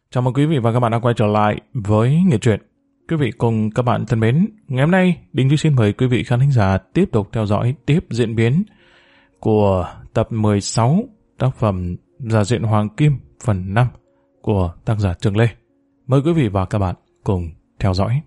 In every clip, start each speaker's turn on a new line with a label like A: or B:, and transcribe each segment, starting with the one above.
A: Chào mừng quý vị và các bạn đã quay trở lại với Nghệ truyện. Quý vị cùng các bạn thân mến, ngày hôm nay Đình Duy xin mời quý vị khán thính giả tiếp tục theo dõi tiếp diễn biến của tập 16 tác phẩm Giả diện Hoàng Kim phần 5 của tác giả Trường Lê. Mời quý vị và các bạn cùng theo dõi.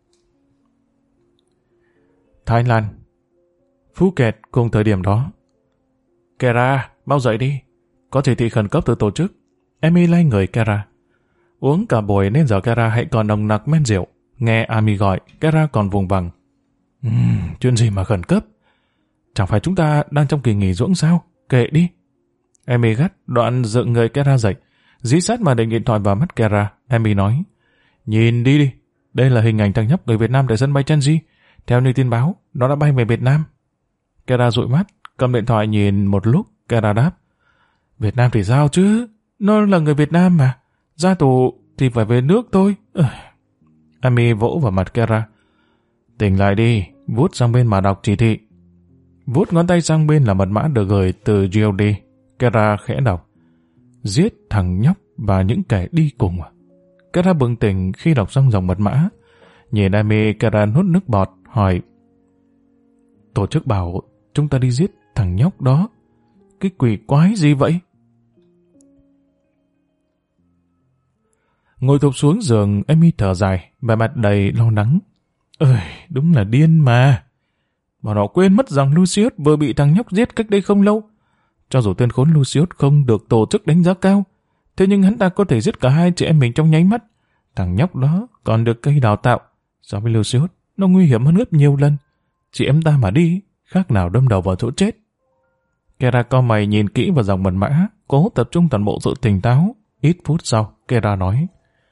A: Thái Lan, Phuket cùng thời điểm đó. Kera, mau dậy đi. Có chỉ thị khẩn cấp từ tổ chức. Amy lay người Kera. Uống cả buổi nên giờ Kera hãy còn nồng nặc men rượu. Nghe Amy gọi, Kera còn vùng vằng. Chuyện gì mà khẩn cấp? Chẳng phải chúng ta đang trong kỳ nghỉ dưỡng sao? Kệ đi. Amy gắt, đoạn dựng người Kera dậy. Dí sát màn hình điện thoại vào mắt Kera. Amy nói, nhìn đi đi. Đây là hình ảnh thằng nhóc người Việt Nam tại sân bay Changi. Theo như tin báo, nó đã bay về Việt Nam. Kera dụi mắt, cầm điện thoại nhìn một lúc. Kera đáp, Việt Nam thì sao chứ? Nó là người Việt Nam mà. Ra tù thì phải về nước thôi. Amy vỗ vào mặt Kera. Tỉnh lại đi, vuốt sang bên mà đọc chỉ thị. Vuốt ngón tay sang bên là mật mã được gửi từ GOD. Kera khẽ đọc. Giết thằng nhóc và những kẻ đi cùng. Kera bừng tỉnh khi đọc xong dòng mật mã. Nhìn Amy, Kera nuốt nước bọt, hỏi, tổ chức bảo chúng ta đi giết thằng nhóc đó. Cái quỷ quái gì vậy? Ngồi thụp xuống giường, Amy thở dài, vẻ mặt đầy lo lắng. Đúng là điên mà. Bọn họ quên mất rằng Lucius vừa bị thằng nhóc giết cách đây không lâu. Cho dù tên khốn Lucius không được tổ chức đánh giá cao, thế nhưng hắn ta có thể giết cả hai chị em mình trong nháy mắt. Thằng nhóc đó còn được cây đào tạo. So với Lucius, nó nguy hiểm hơn gấp nhiều lần. Chị em ta mà đi, khác nào đâm đầu vào chỗ chết. Kera cau mày nhìn kỹ vào dòng mật mã, cố tập trung toàn bộ sự tỉnh táo. Ít phút sau, Kera nói,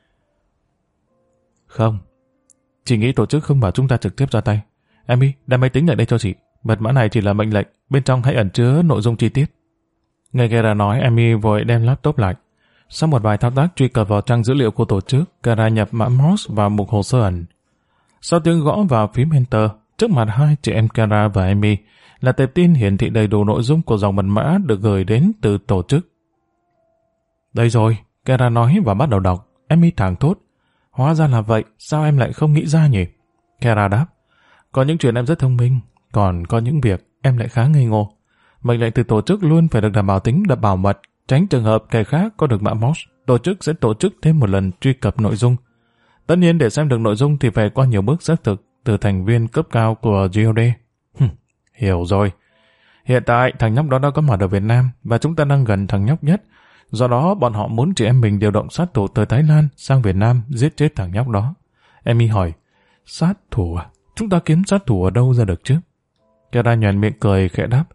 A: không, chị nghĩ tổ chức không bảo chúng ta trực tiếp ra tay. Amy, đem máy tính lại đây cho chị. Mật mã này chỉ là mệnh lệnh, bên trong hãy ẩn chứa nội dung chi tiết. Nghe Kera nói, Amy vội đem laptop lại. Sau một vài thao tác truy cập vào trang dữ liệu của tổ chức, Kera nhập mã Morse vào mục hồ sơ ẩn. Sau tiếng gõ vào phím Enter, trước mặt hai chị em Kera và Amy là tệp tin hiển thị đầy đủ nội dung của dòng mật mã được gửi đến từ tổ chức. Đây rồi, Kera nói và bắt đầu đọc. Amy thảng thốt, hóa ra là vậy, sao em lại không nghĩ ra nhỉ? Kera đáp, có những chuyện em rất thông minh, còn có những việc em lại khá ngây ngô. Mệnh lệnh từ tổ chức luôn phải được đảm bảo tính bảo mật, tránh trường hợp kẻ khác có được mã Morse. Tổ chức sẽ tổ chức thêm một lần truy cập nội dung. Tất nhiên để xem được nội dung thì phải qua nhiều bước xác thực từ thành viên cấp cao của GOD. Hiểu rồi. Hiện tại thằng nhóc đó đã có mặt ở Việt Nam và chúng ta đang gần thằng nhóc nhất. Do đó bọn họ muốn chị em mình điều động sát thủ từ Thái Lan sang Việt Nam giết chết thằng nhóc đó. Amy hỏi, sát thủ à? Chúng ta kiếm sát thủ ở đâu ra được chứ? Kera nhoẻn miệng cười khẽ đáp,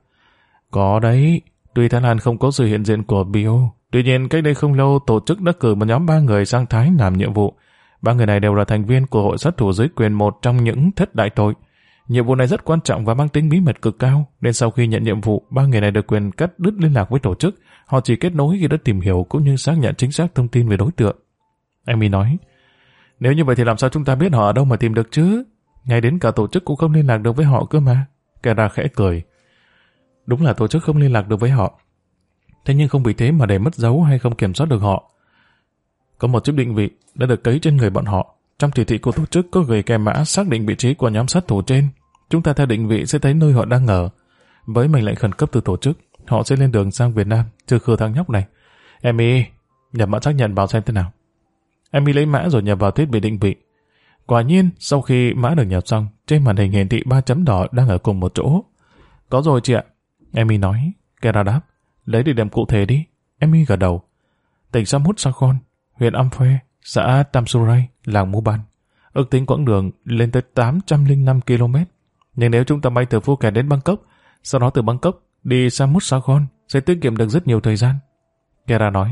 A: có đấy. Tuy Thái Lan không có sự hiện diện của BO, tuy nhiên cách đây không lâu tổ chức đã cử một nhóm 3 người sang Thái làm nhiệm vụ. 3 người này đều là thành viên của hội sát thủ dưới quyền một trong những thất đại tội. Nhiệm vụ này rất quan trọng và mang tính bí mật cực cao, nên sau khi nhận nhiệm vụ, 3 người này được quyền cắt đứt liên lạc với tổ chức. Họ chỉ kết nối khi đã tìm hiểu cũng như xác nhận chính xác thông tin về đối tượng. Amy nói, nếu như vậy thì làm sao chúng ta biết họ ở đâu mà tìm được chứ? Ngay đến cả tổ chức cũng không liên lạc được với họ cơ mà. Kera khẽ cười. Đúng là tổ chức không liên lạc được với họ. Thế nhưng không vì thế mà để mất dấu hay không kiểm soát được họ. Có một chip định vị đã được cấy trên người bọn họ. Trong chỉ thị của tổ chức có gửi kèm mã xác định vị trí của nhóm sát thủ trên. Chúng ta theo định vị sẽ thấy nơi họ đang ở. Với mệnh lệnh khẩn cấp từ tổ chức, họ sẽ lên đường sang Việt Nam, trừ khử thằng nhóc này. Amy, nhập mã xác nhận vào xem thế nào. Amy lấy mã rồi nhập vào thiết bị định vị. Quả nhiên, sau khi mã được nhập xong, trên màn hình hiển thị 3 chấm đỏ đang ở cùng một chỗ. Có rồi chị ạ. Amy nói. Kera đáp, lấy địa điểm cụ thể đi. Amy gật đầu. Tỉnh Samut Sakhon, huyện Amphoe, xã Tamsurai, làng Muban. Ước tính quãng đường lên tới 805 km. Nhưng nếu chúng ta bay từ Phuket đến Bangkok, sau đó từ Bangkok đi Samut Sakhon sẽ tiết kiệm được rất nhiều thời gian. Kera nói,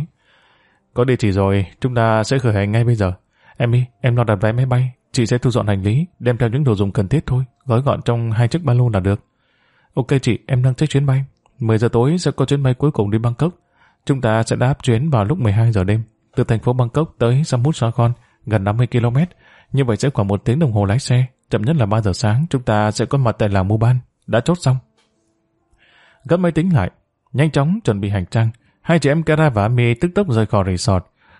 A: có địa chỉ rồi, chúng ta sẽ khởi hành ngay bây giờ. Amy, em lo đặt vé máy bay, chị sẽ thu dọn hành lý, đem theo những đồ dùng cần thiết thôi, gói gọn trong 2 chiếc ba lô là được. Ok chị, em đang check chuyến bay. 10 giờ tối sẽ có chuyến bay cuối cùng đi Bangkok. Chúng ta sẽ đáp chuyến vào lúc 12 giờ đêm, từ thành phố Bangkok tới Samut Sakhon, gần 50 km. Như vậy sẽ khoảng 1 tiếng đồng hồ lái xe, chậm nhất là 3 giờ sáng chúng ta sẽ có mặt tại làng Muban. Đã chốt xong. Gấp máy tính lại, nhanh chóng chuẩn bị hành trang. Hai chị em Kera và Amy tức tốc rời khỏi resort.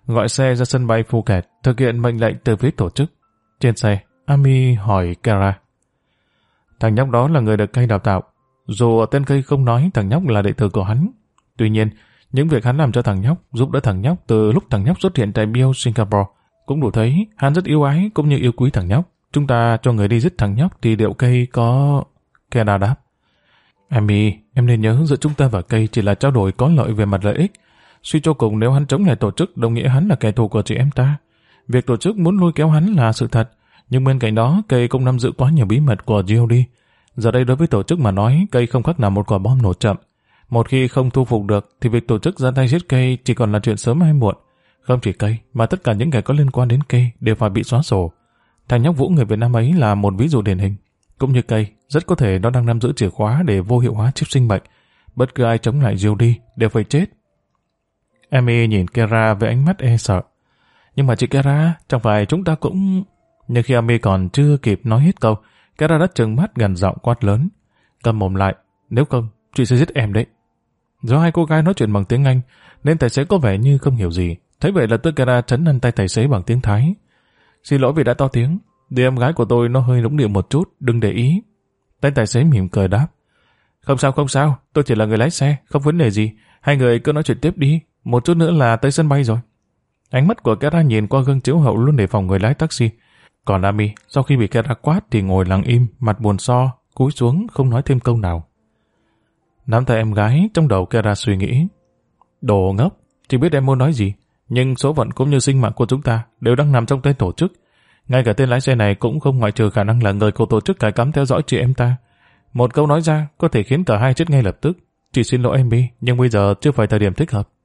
A: gọi xe ra sân bay Phuket, thực hiện mệnh lệnh từ phía tổ chức. Trên xe, Ami hỏi Kara. Thằng nhóc đó là người được Cây đào tạo. Dù tên Cây không nói thằng nhóc là đệ tử của hắn. Tuy nhiên, những việc hắn làm cho thằng nhóc, giúp đỡ thằng nhóc từ lúc thằng nhóc xuất hiện tại Bill Singapore, cũng đủ thấy hắn rất yêu ái cũng như yêu quý thằng nhóc. Chúng ta cho người đi giết thằng nhóc thì liệu Cây có... Kara đáp. Ami, em nên nhớ giữa chúng ta và Cây chỉ là trao đổi có lợi về mặt lợi ích. Suy cho cùng nếu hắn chống lại tổ chức đồng nghĩa hắn là kẻ thù của chị em ta. Việc tổ chức muốn lôi kéo hắn là sự thật, nhưng bên cạnh đó Cây cũng nắm giữ quá nhiều bí mật của GOD. Giờ đây đối với tổ chức mà nói, Cây không khác nào một quả bom nổ chậm. Một khi không thu phục được thì việc tổ chức ra tay giết Cây chỉ còn là chuyện sớm hay muộn. Không chỉ Cây mà tất cả những kẻ có liên quan đến Cây đều phải bị xóa sổ. Thằng nhóc Vũ người Việt Nam ấy là một ví dụ điển hình. Cũng như Cây, rất có thể nó đang nắm giữ chìa khóa để vô hiệu hóa chip sinh mệnh. Bất cứ ai chống lại GOD đều phải chết. Amy nhìn Kara với ánh mắt e sợ. Nhưng mà chị Kara, chẳng phải chúng ta cũng... Nhưng khi Amy còn chưa kịp nói hết câu, Kara đã trừng mắt gằn giọng quát lớn. Cầm mồm lại, nếu không, chị sẽ giết em đấy. Do hai cô gái nói chuyện bằng tiếng Anh, nên tài xế có vẻ như không hiểu gì. Thấy vậy là Kara trấn ăn tay tài xế bằng tiếng Thái. Xin lỗi vì đã to tiếng, đứa em gái của tôi nó hơi nũng nịu một chút, đừng để ý. Tay tài xế mỉm cười đáp. Không sao, tôi chỉ là người lái xe, không vấn đề gì. Hai người cứ nói chuyện tiếp đi, một chút nữa là tới sân bay rồi. Ánh mắt của Kara nhìn qua gương chiếu hậu luôn đề phòng người lái taxi. Còn Ami, sau khi bị Kara quát thì ngồi lặng im, mặt buồn so, cúi xuống không nói thêm câu nào. Nắm tay em gái, trong đầu Kara suy nghĩ. Đồ ngốc, chỉ biết em muốn nói gì, nhưng số phận cũng như sinh mạng của chúng ta đều đang nằm trong tay tổ chức. Ngay cả tên lái xe này cũng không ngoại trừ khả năng là người của tổ chức cài cắm theo dõi chị em ta. Một câu nói ra có thể khiến cả hai chết ngay lập tức. Chị xin lỗi em đi, nhưng bây giờ chưa phải thời điểm thích hợp.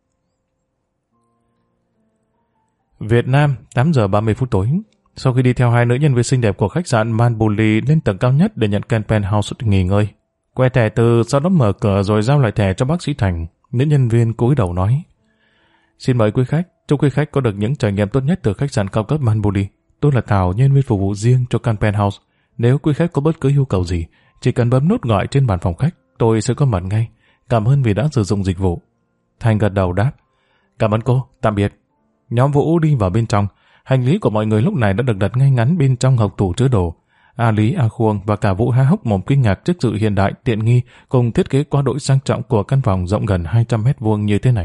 A: Việt Nam, 8 giờ 30 phút tối. Sau khi đi theo hai nữ nhân viên xinh đẹp của khách sạn Manbuli lên tầng cao nhất để nhận can penthouse nghỉ ngơi, que thẻ từ sau đó mở cửa rồi giao lại thẻ cho bác sĩ Thành, nữ nhân viên cúi đầu nói: Xin mời quý khách, chúc quý khách có được những trải nghiệm tốt nhất từ khách sạn cao cấp Manbuli. Tôi là Thảo, nhân viên phục vụ riêng cho can penthouse. Nếu quý khách có bất cứ yêu cầu gì, chỉ cần bấm nút gọi trên bàn phòng khách, tôi sẽ có mặt ngay. Cảm ơn vì đã sử dụng dịch vụ. Thành gật đầu đáp: Cảm ơn cô, tạm biệt. Nhóm Vũ đi vào bên trong. Hành lý của mọi người lúc này đã được đặt ngay ngắn bên trong hộc tủ chứa đồ. A Lý, A Khuông và cả Vũ há hốc mồm kinh ngạc trước sự hiện đại, tiện nghi cùng thiết kế quá đỗi sang trọng của căn phòng rộng gần 200 mét vuông như thế này.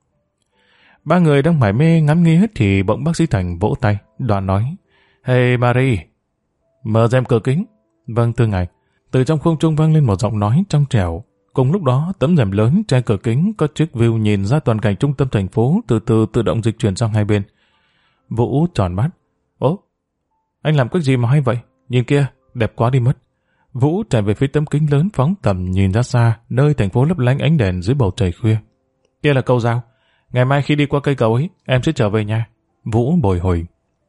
A: Ba người đang mải mê ngắm nghía hết thì bỗng bác sĩ Thành vỗ tay, đoạn nói: Hey Marie, mở rèm cửa kính. Vâng thưa ngài. Từ trong khung trung vang lên một giọng nói trong trẻo. Cùng lúc đó, tấm rèm lớn che cửa kính có chiếc view nhìn ra toàn cảnh trung tâm thành phố từ từ tự động dịch chuyển sang hai bên. Vũ tròn mắt. Ố, anh làm cái gì mà hay vậy? Nhìn kia, đẹp quá đi mất. Vũ chạy về phía tấm kính lớn phóng tầm nhìn ra xa, nơi thành phố lấp lánh ánh đèn dưới bầu trời khuya. Kia là cầu dao. Ngày mai khi đi qua cây cầu ấy, em sẽ trở về nhà. Vũ bồi hồi.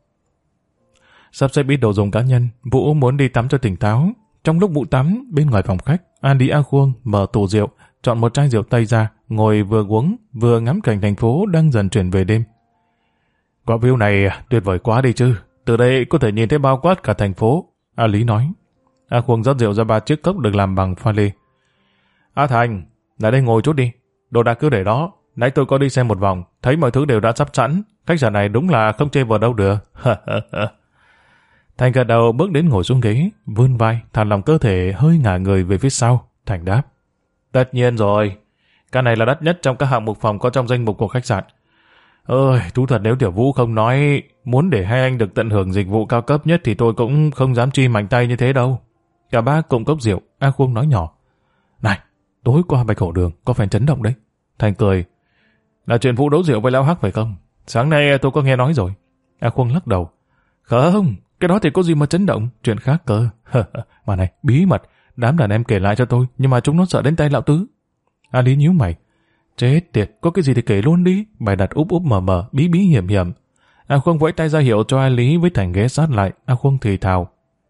A: Sắp xếp ít đồ dùng cá nhân, Vũ muốn đi tắm cho tỉnh táo. Trong lúc Vũ tắm, bên ngoài phòng khách, Andy A Khuông mở tủ rượu, chọn một chai rượu Tây ra, ngồi vừa uống, vừa ngắm cảnh thành phố đang dần chuyển về đêm. Quả view này tuyệt vời quá đi chứ, từ đây có thể nhìn thấy bao quát cả thành phố, A Lý nói. A Khuông rót rượu ra 3 chiếc cốc được làm bằng pha lê. A Thành, lại đây ngồi chút đi, đồ đạc cứ để đó, nãy tôi có đi xem một vòng, thấy mọi thứ đều đã sắp sẵn, khách sạn này đúng là không chê vào đâu được. Thành gật đầu bước đến ngồi xuống ghế, vươn vai, thả lỏng cơ thể hơi ngả người về phía sau. Thành đáp: Tất nhiên rồi, cái này là đắt nhất trong các hạng mục phòng có trong danh mục của khách sạn. Ơi, thú thật nếu Tiểu Vũ không nói muốn để hai anh được tận hưởng dịch vụ cao cấp nhất thì tôi cũng không dám chi mạnh tay như thế đâu. Cả ba cùng cốc rượu, A Khuông nói nhỏ: Này, tối qua Bạch Hổ Đường có phần chấn động đấy. Thành cười: Là chuyện Vũ đấu rượu với Lão Hắc phải không? Sáng nay tôi có nghe nói rồi. A Khuông lắc đầu: Không, cái đó thì có gì mà chấn động, chuyện khác cơ. Mà này, bí mật, đám đàn em kể lại cho tôi, nhưng mà chúng nó sợ đến tay lão tứ. A Lý nhíu mày: Chết tiệt, có cái gì thì kể luôn đi. Bài đặt úp mờ mờ, bí bí hiểm hiểm. A Khuông vẫy tay ra hiệu cho A Lý với Thành ghé sát lại. A Khuông thì thào: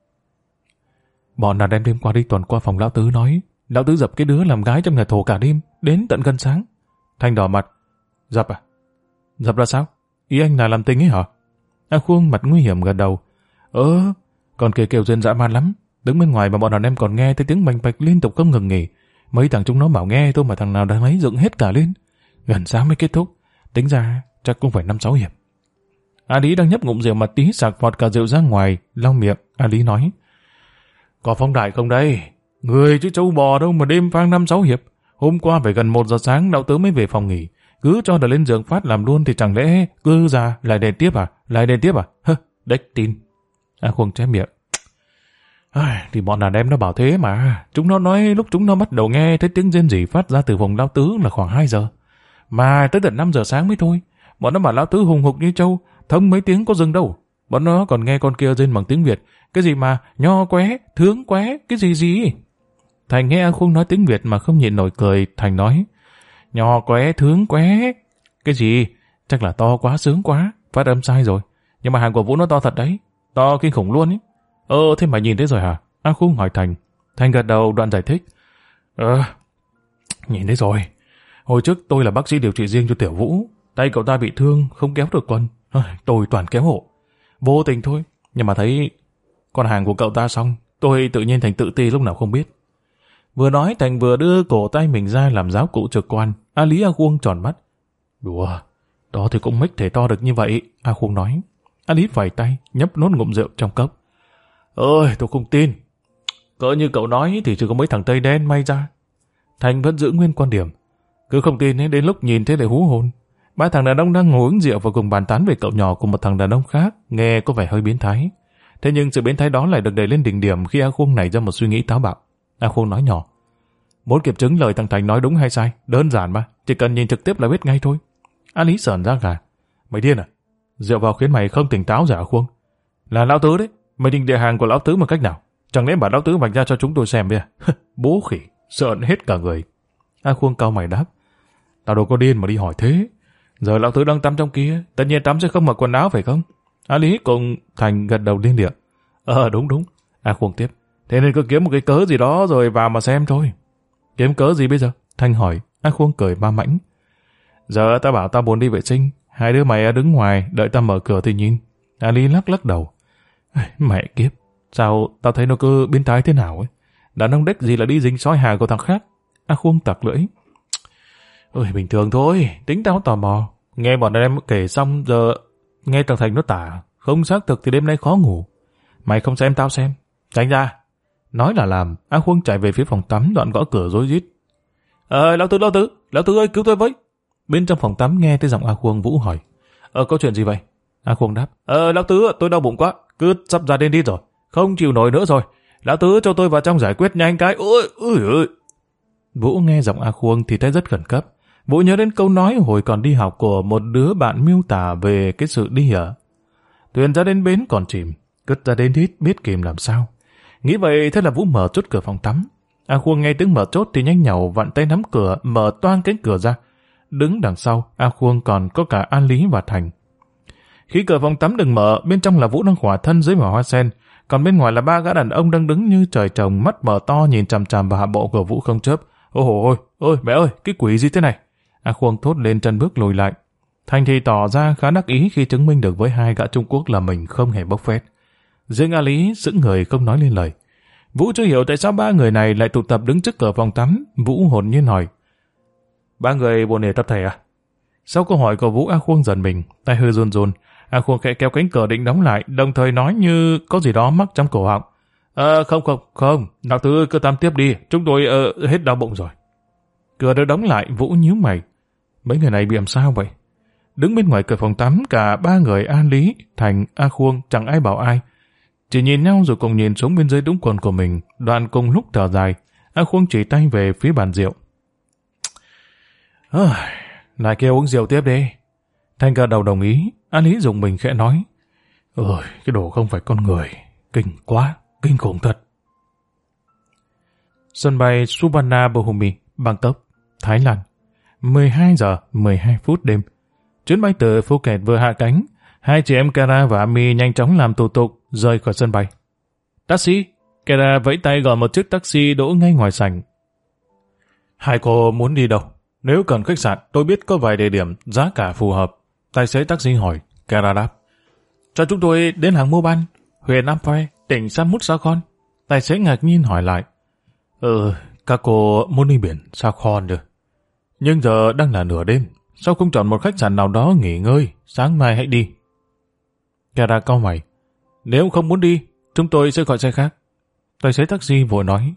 A: Bọn đàn em đêm qua đi tuần qua phòng lão tứ nói, lão tứ dập cái đứa làm gái trong nhà thổ cả đêm, đến tận gần sáng. Thành đỏ mặt: Dập à? Dập là sao? Ý anh là làm tình ấy hả? A Khuông mặt nguy hiểm gật đầu: Còn kể kêu duyên dã man lắm. Đứng bên ngoài mà bọn đàn em còn nghe thấy tiếng bành bạch liên tục không ngừng nghỉ. Mấy thằng chúng nó bảo nghe thôi mà thằng nào đang lấy dựng hết cả lên. Gần sáng mới kết thúc. Tính ra chắc cũng phải 5-6 hiệp. A Lý đang nhấp ngụm rượu mà tí sạc vọt cả rượu ra ngoài, lau miệng. A Lý nói, có Phong Đại không đây? Người chứ trâu bò đâu mà đêm phang 5-6 hiệp. Hôm qua phải gần 1 giờ sáng lão tứ mới về phòng nghỉ. Cứ cho đợt lên giường phát làm luôn thì chẳng lẽ cứ ra lại đèn tiếp à? Lại đèn tiếp à? Hơ, đếch tin. A Khuông chép miệng. Thì bọn đàn em nó bảo thế mà. Chúng nó nói lúc chúng nó bắt đầu nghe thấy tiếng rên rỉ phát ra từ phòng lão tứ là khoảng 2 giờ. Mà tới tận 5 giờ sáng mới thôi. Bọn nó bảo lão tứ hùng hục như trâu, thông mấy tiếng có dừng đâu. Bọn nó còn nghe con kia rên bằng tiếng Việt. Cái gì mà nho qué, thướng qué, cái gì. Thành nghe A Khuông nói tiếng Việt mà không nhịn nổi cười. Thành nói, nho qué, thướng qué. Cái gì? Chắc là to quá, sướng quá. Phát âm sai rồi. Nhưng mà hàng của Vũ nó to thật đấy. To kinh khủng luôn ấy. Thế mà nhìn thấy rồi hả? A Khuông hỏi Thành. Thành gật đầu đoạn giải thích. Nhìn thấy rồi. Hồi trước tôi là bác sĩ điều trị riêng cho Tiểu Vũ. Tay cậu ta bị thương, không kéo được quần. Tôi toàn kéo hộ. Vô tình thôi. Nhưng mà thấy con hàng của cậu ta xong, tôi tự nhiên Thành tự ti lúc nào không biết. Vừa nói Thành vừa đưa cổ tay mình ra làm giáo cụ trực quan. A Lý A Khuông tròn mắt. Đùa, đó thì cũng mếch thể to được như vậy. A Khuông nói. A Lý phẩy tay, nhấp nốt ngụm rượu trong cốc. Tôi không tin. Cỡ như cậu nói thì chỉ có mấy thằng Tây đen may ra. Thành vẫn giữ nguyên quan điểm. Cứ không tin ấy, đến lúc nhìn thấy lại hú hồn. 3 thằng đàn ông đang ngồi uống rượu và cùng bàn tán về cậu nhỏ của một thằng đàn ông khác, nghe có vẻ hơi biến thái. Thế nhưng sự biến thái đó lại được đẩy lên đỉnh điểm khi A Khuông nảy ra một suy nghĩ táo bạo. A Khuông nói nhỏ. Muốn kiểm chứng lời thằng Thành nói đúng hay sai, đơn giản mà, chỉ cần nhìn trực tiếp là biết ngay thôi. A Lý sởn ra gà. Mày điên à? Rượu vào khiến mày không tỉnh táo giả A Khuông? Là lão tứ đấy, mày định địa hàng của lão tứ bằng cách nào? Chẳng lẽ bảo lão tứ vạch ra cho chúng tôi xem vậy à? Bố khỉ, sợn hết cả người. A Khuông cau mày đáp. Tao đâu có điên mà đi hỏi thế. Giờ lão tứ đang tắm trong kia, tất nhiên tắm sẽ không mặc quần áo phải không? A Lý cùng Thành gật đầu liên địa. Đúng. A Khuông tiếp. Thế nên cứ kiếm một cái cớ gì đó rồi vào mà xem thôi. Kiếm cớ gì bây giờ? Thành hỏi. A Khuông cười ba mãnh. Giờ tao bảo tao buồn đi vệ sinh. Hai đứa mày đứng ngoài, đợi tao mở cửa thì nhìn. A Lý lắc đầu. Mẹ kiếp, sao tao thấy nó cứ biến thái thế nào ấy? Đàn ông đếch gì là đi dính sói hà của thằng khác. A Khuông tặc lưỡi. Bình thường thôi, tính tao tò mò. Nghe bọn em kể xong giờ nghe thằng Thành nó tả. Không xác thực thì đêm nay khó ngủ. Mày không xem tao xem. Tránh ra. Nói là làm. A Khuông chạy về phía phòng tắm, đoạn gõ cửa rối rít. Lão tứ ơi cứu tôi với. Bên trong phòng tắm nghe thấy giọng A Khuông. Vũ hỏi. Có chuyện gì vậy? A Khuông đáp. Lão tứ tôi đau bụng quá, cứ sắp ra đến đi rồi, không chịu nổi nữa rồi. Lão tứ cho tôi vào trong giải quyết nhanh cái. Ôi. Vũ nghe giọng A Khuông thì thấy rất khẩn cấp. Vũ nhớ đến câu nói hồi còn đi học của một đứa bạn miêu tả về cái sự đi ở. Thuyền ra đến bến còn chìm, cất ra đến đít biết kìm làm sao. Nghĩ vậy thế là Vũ mở chốt cửa phòng tắm. A Khuông nghe tiếng mở chốt thì nhanh nhảu vặn tay nắm cửa, mở toang cánh cửa ra. Đứng đằng sau, A Khuông còn có cả A Lý và Thành. Khi cửa phòng tắm được mở, bên trong là Vũ đang khỏa thân dưới vỏ hoa sen, còn bên ngoài là 3 gã đàn ông đang đứng như trời trồng, mắt mở to nhìn chằm chằm vào hạ bộ của Vũ không chớp. Ôi mẹ ơi, cái quỷ gì thế này? A Khuông thốt lên chân bước lùi lại. Thành thì tỏ ra khá đắc ý khi chứng minh được với 2 gã Trung Quốc là mình không hề bốc phét. Riêng A Lý sững người không nói lên lời. Vũ chưa hiểu tại sao 3 người này lại tụ tập đứng trước cửa phòng tắm. Vũ hồn nhiên hỏi. 3 người buồn nể tập thể à? Sau câu hỏi của Vũ, A Khuông giật mình, tay hơi run run. A Khuông khẽ kéo cánh cửa định đóng lại, đồng thời nói như có gì đó mắc trong cổ họng. Không, lão tứ cứ tắm tiếp đi, chúng tôi hết đau bụng rồi. Cửa được đóng lại, Vũ nhíu mày. Mấy người này bị làm sao vậy? Đứng bên ngoài cửa phòng tắm, cả 3 người A Lý, Thành, A Khuông chẳng ai bảo ai. Chỉ nhìn nhau rồi cùng nhìn xuống bên dưới đũng quần của mình, đoạn cùng lúc thở dài. A Khuông chỉ tay về phía bàn rượu. Lại kêu uống rượu tiếp đi. Thành gật đầu đồng ý. A Lý dùng mình khẽ nói. Cái đồ không phải con người. Kinh quá, kinh khủng thật. Sân bay Suvarnabhumi, Bangkok, Thái Lan. 12 giờ 12 phút đêm. Chuyến bay từ Phuket vừa hạ cánh. 2 chị em Kara và Ami nhanh chóng làm thủ tục rời khỏi sân bay. Taxi! Kara vẫy tay gọi một chiếc taxi đỗ ngay ngoài sảnh. Hai cô muốn đi đâu? Nếu cần khách sạn, tôi biết có vài địa điểm giá cả phù hợp. Tài xế taxi hỏi. Kara đáp. Cho chúng tôi đến làng Moban, huyện Amphoe, tỉnh Samut Sakhon. Tài xế ngạc nhiên hỏi lại. Các cô muốn đi biển Sakhon được. Nhưng giờ đang là nửa đêm, sao không chọn một khách sạn nào đó nghỉ ngơi, sáng mai hãy đi. Kara cau mày. Nếu không muốn đi, chúng tôi sẽ gọi xe khác. Tài xế taxi vội nói.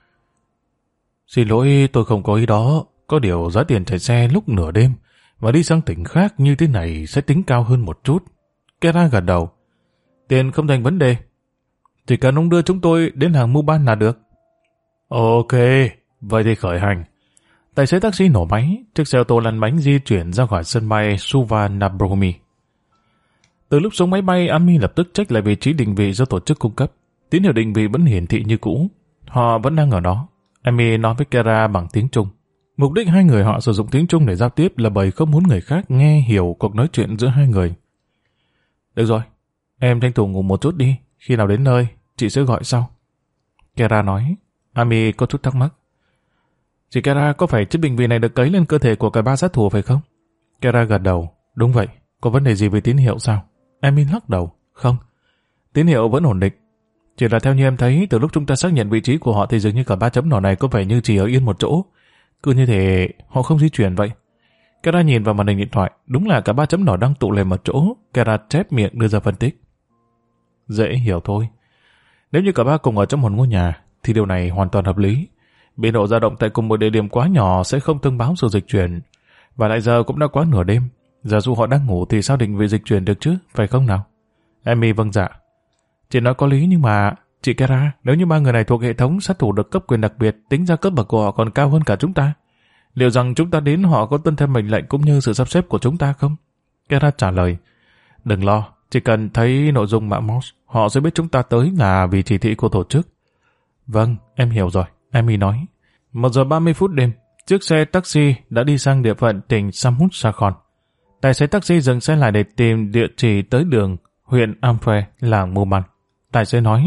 A: Xin lỗi, tôi không có ý đó. Có điều giá tiền chạy xe lúc nửa đêm và đi sang tỉnh khác như thế này sẽ tính cao hơn một chút. Kara gật đầu. Tiền không thành vấn đề. Chỉ cần ông đưa chúng tôi đến hàng Muban là được. Ok, vậy thì khởi hành. Tài xế taxi nổ máy, chiếc xe ô tô lăn bánh di chuyển ra khỏi sân bay Suvarnabhumi. Từ lúc xuống máy bay, Ami lập tức check lại vị trí định vị do tổ chức cung cấp. Tín hiệu định vị vẫn hiển thị như cũ. Họ vẫn đang ở đó. Ami nói với Kara bằng tiếng Trung. Mục đích hai người họ sử dụng tiếng Trung để giao tiếp là bởi không muốn người khác nghe hiểu cuộc nói chuyện giữa hai người. Được rồi, em tranh thủ ngủ một chút đi. Khi nào đến nơi, chị sẽ gọi sau. Kara nói. Ami có chút thắc mắc. Chị Kara, có phải chiếc định vị này được cấy lên cơ thể của cả ba sát thủ phải không? Kara gật đầu. Đúng vậy. Có vấn đề gì về tín hiệu sao? Ami lắc đầu. Không. Tín hiệu vẫn ổn định. Chỉ là theo như em thấy, từ lúc chúng ta xác nhận vị trí của họ thì dường như cả ba chấm đỏ này có vẻ như chỉ ở yên một chỗ. Cứ như thế họ không di chuyển vậy. Kara nhìn vào màn hình điện thoại. Đúng là cả ba chấm đỏ đang tụ lên một chỗ. Kara chép miệng đưa ra phân tích. Dễ hiểu thôi. Nếu như cả ba cùng ở trong một ngôi nhà thì điều này hoàn toàn hợp lý. Biên độ dao động tại cùng một địa điểm quá nhỏ sẽ không thông báo sự dịch chuyển. Và lại giờ cũng đã quá nửa đêm. Giờ dù họ đang ngủ thì sao định vị dịch chuyển được chứ, phải không nào? Amy vâng dạ. Chị nói có lý nhưng mà... Chị Kara, nếu như ba người này thuộc hệ thống sát thủ được cấp quyền đặc biệt, tính ra cấp bậc của họ còn cao hơn cả chúng ta. Liệu rằng chúng ta đến họ có tuân theo mệnh lệnh cũng như sự sắp xếp của chúng ta không? Kara trả lời. Đừng lo, chỉ cần thấy nội dung mã Morse, họ sẽ biết chúng ta tới là vì chỉ thị của tổ chức. Vâng, em hiểu rồi, Amy nói. 1 giờ 30 phút đêm, chiếc xe taxi đã đi sang địa phận tỉnh Samut Sakhon. Tài xế taxi dừng xe lại để tìm địa chỉ tới đường huyện Amphe, làng Muban. Tài xế nói,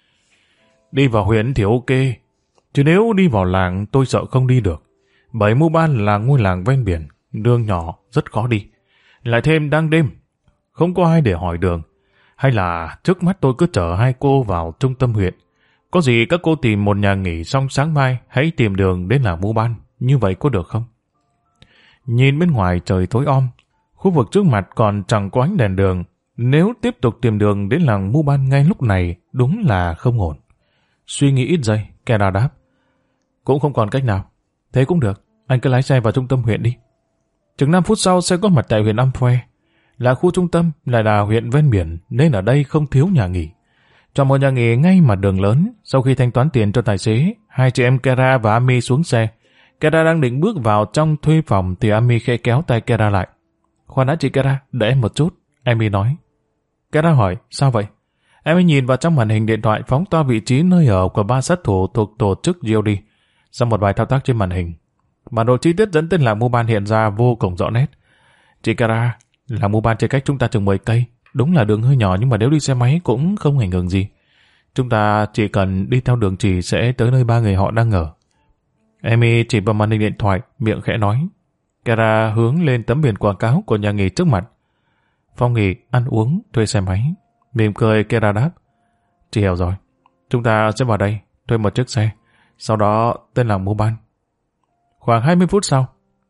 A: đi vào huyện thì ok, chứ nếu đi vào làng tôi sợ không đi được. Bởi Muban là ngôi làng ven biển, đường nhỏ, rất khó đi. Lại thêm đang đêm, không có ai để hỏi đường. Hay là trước mắt tôi cứ chở hai cô vào trung tâm huyện. Có gì các cô tìm một nhà nghỉ xong sáng mai hãy tìm đường đến làng Muban. Như vậy có được không? Nhìn bên ngoài trời tối om, khu vực trước mặt còn chẳng có ánh đèn đường. Nếu tiếp tục tìm đường đến làng Muban ngay lúc này đúng là không ổn. Suy nghĩ ít giây, Kara đáp. Cũng không còn cách nào. Thế cũng được, anh cứ lái xe vào trung tâm huyện đi. Chừng 5 phút sau sẽ có mặt tại huyện Amphoe. Là khu trung tâm, lại là huyện ven biển nên ở đây không thiếu nhà nghỉ. Chọn một nhà nghỉ ngay mặt đường lớn. Sau khi thanh toán tiền cho tài xế, hai chị em Kara và Ami xuống xe. Kara đang định bước vào trong thuê phòng thì Ami khẽ kéo tay Kara lại. Khoan đã chị Kara, đợi em một chút, Ami nói. Kara hỏi, sao vậy? Ami nhìn vào trong màn hình điện thoại phóng to vị trí nơi ở của ba sát thủ thuộc tổ chức GOD. Sau một vài thao tác trên màn hình, bản đồ chi tiết dẫn tên làng Muban hiện ra vô cùng rõ nét. Chị Kara, làng Muban chỉ cách chúng ta chừng 10 cây. Đúng là đường hơi nhỏ nhưng mà nếu đi xe máy cũng không ảnh hưởng gì. Chúng ta chỉ cần đi theo đường chỉ sẽ tới nơi ba người họ đang ở. Amy chỉ vào màn hình điện thoại, miệng khẽ nói. Kara hướng lên tấm biển quảng cáo của nhà nghỉ trước mặt. Phòng nghỉ, ăn uống, thuê xe máy. Mỉm cười, Kara đáp. Chị hiểu rồi. Chúng ta sẽ vào đây, thuê một chiếc xe. Sau đó tên làng Muban. Khoảng 20 phút sau.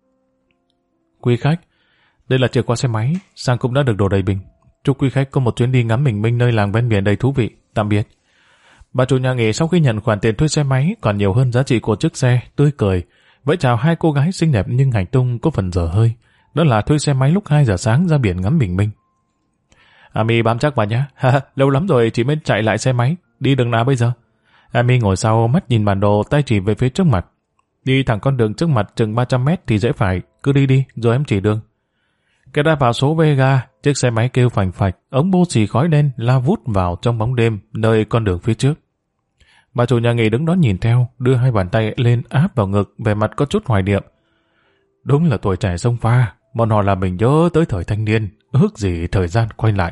A: Quý khách, đây là chìa khóa xe máy, Sang cũng đã được đổ đầy bình. Chúc quý khách có một chuyến đi ngắm bình minh nơi làng ven biển đầy thú vị. Tạm biệt. Bà chủ nhà nghỉ sau khi nhận khoản tiền thuê xe máy còn nhiều hơn giá trị của chiếc xe, tươi cười. Vẫy chào hai cô gái xinh đẹp nhưng hành tung có phần dở hơi. Đó là thuê xe máy lúc 2 giờ sáng ra biển ngắm bình minh. Ami bám chắc vào nhá. Lâu lắm rồi chị mới chạy lại xe máy. Đi đường nào bây giờ? Ami ngồi sau, mắt nhìn bản đồ, tay chỉ về phía trước mặt. Đi thẳng con đường trước mặt chừng 300 mét thì dễ phải. Cứ đi đi, rồi em chỉ đường. Kara vào số Vega, chiếc xe máy kêu phành phạch, ống bô xì khói đen lao vút vào trong bóng đêm nơi con đường phía trước. Bà chủ nhà nghỉ đứng đó nhìn theo, đưa hai bàn tay lên áp vào ngực, vẻ mặt có chút hoài niệm. Đúng là tuổi trẻ sông pha, bọn họ làm mình nhớ tới thời thanh niên, ước gì thời gian quay lại.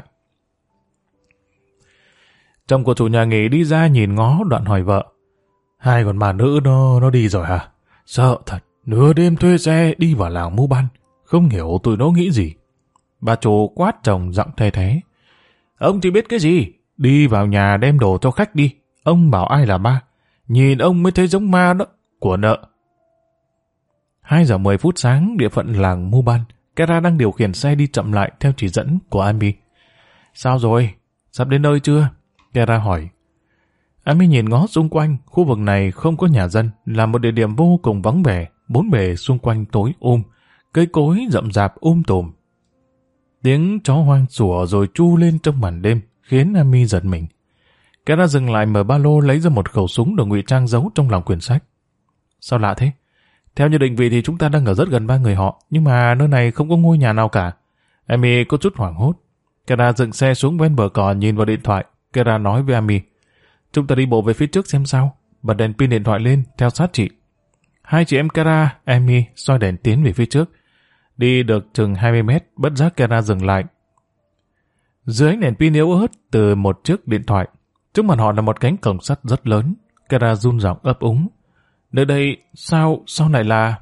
A: Chồng của chủ nhà nghỉ đi ra nhìn ngó, đoạn hỏi vợ. Hai con bà nữ nó đi rồi hả? Sợ thật, nửa đêm thuê xe đi vào làng Muban. Không hiểu tụi nó nghĩ gì. Bà chủ quát chồng giọng the thế. Ông chỉ biết cái gì? Đi vào nhà đem đồ cho khách đi. Ông bảo ai là ba? Nhìn ông mới thấy giống ma đó. Của nợ. 2 giờ 10 phút sáng, địa phận làng Muban. Kara đang điều khiển xe đi chậm lại theo chỉ dẫn của Ami. Sao rồi? Sắp đến nơi chưa? Kara hỏi. Amy nhìn ngó xung quanh, khu vực này không có nhà dân, là một địa điểm vô cùng vắng vẻ, bốn bề xung quanh tối cây cối rậm rạp tùm. Tiếng chó hoang sủa rồi tru lên trong màn đêm, khiến Amy giật mình. Kara dừng lại mở ba lô lấy ra một khẩu súng được ngụy trang giấu trong lòng quyển sách. Sao lạ thế? Theo như định vị thì chúng ta đang ở rất gần ba người họ, nhưng mà nơi này không có ngôi nhà nào cả. Amy có chút hoảng hốt. Kara dựng xe xuống ven bờ cỏ nhìn vào điện thoại. Kara nói với Amy, chúng ta đi bộ về phía trước xem sao. Bật đèn pin điện thoại lên, theo sát chị. Hai chị em Kara, Amy soi đèn tiến về phía trước. Đi được chừng 20 mét, bất giác Kara dừng lại. Dưới ánh đèn pin yếu ớt từ một chiếc điện thoại, trước mặt họ là một cánh cổng sắt rất lớn. Kara run giọng ấp úng. Nơi đây, sao này là...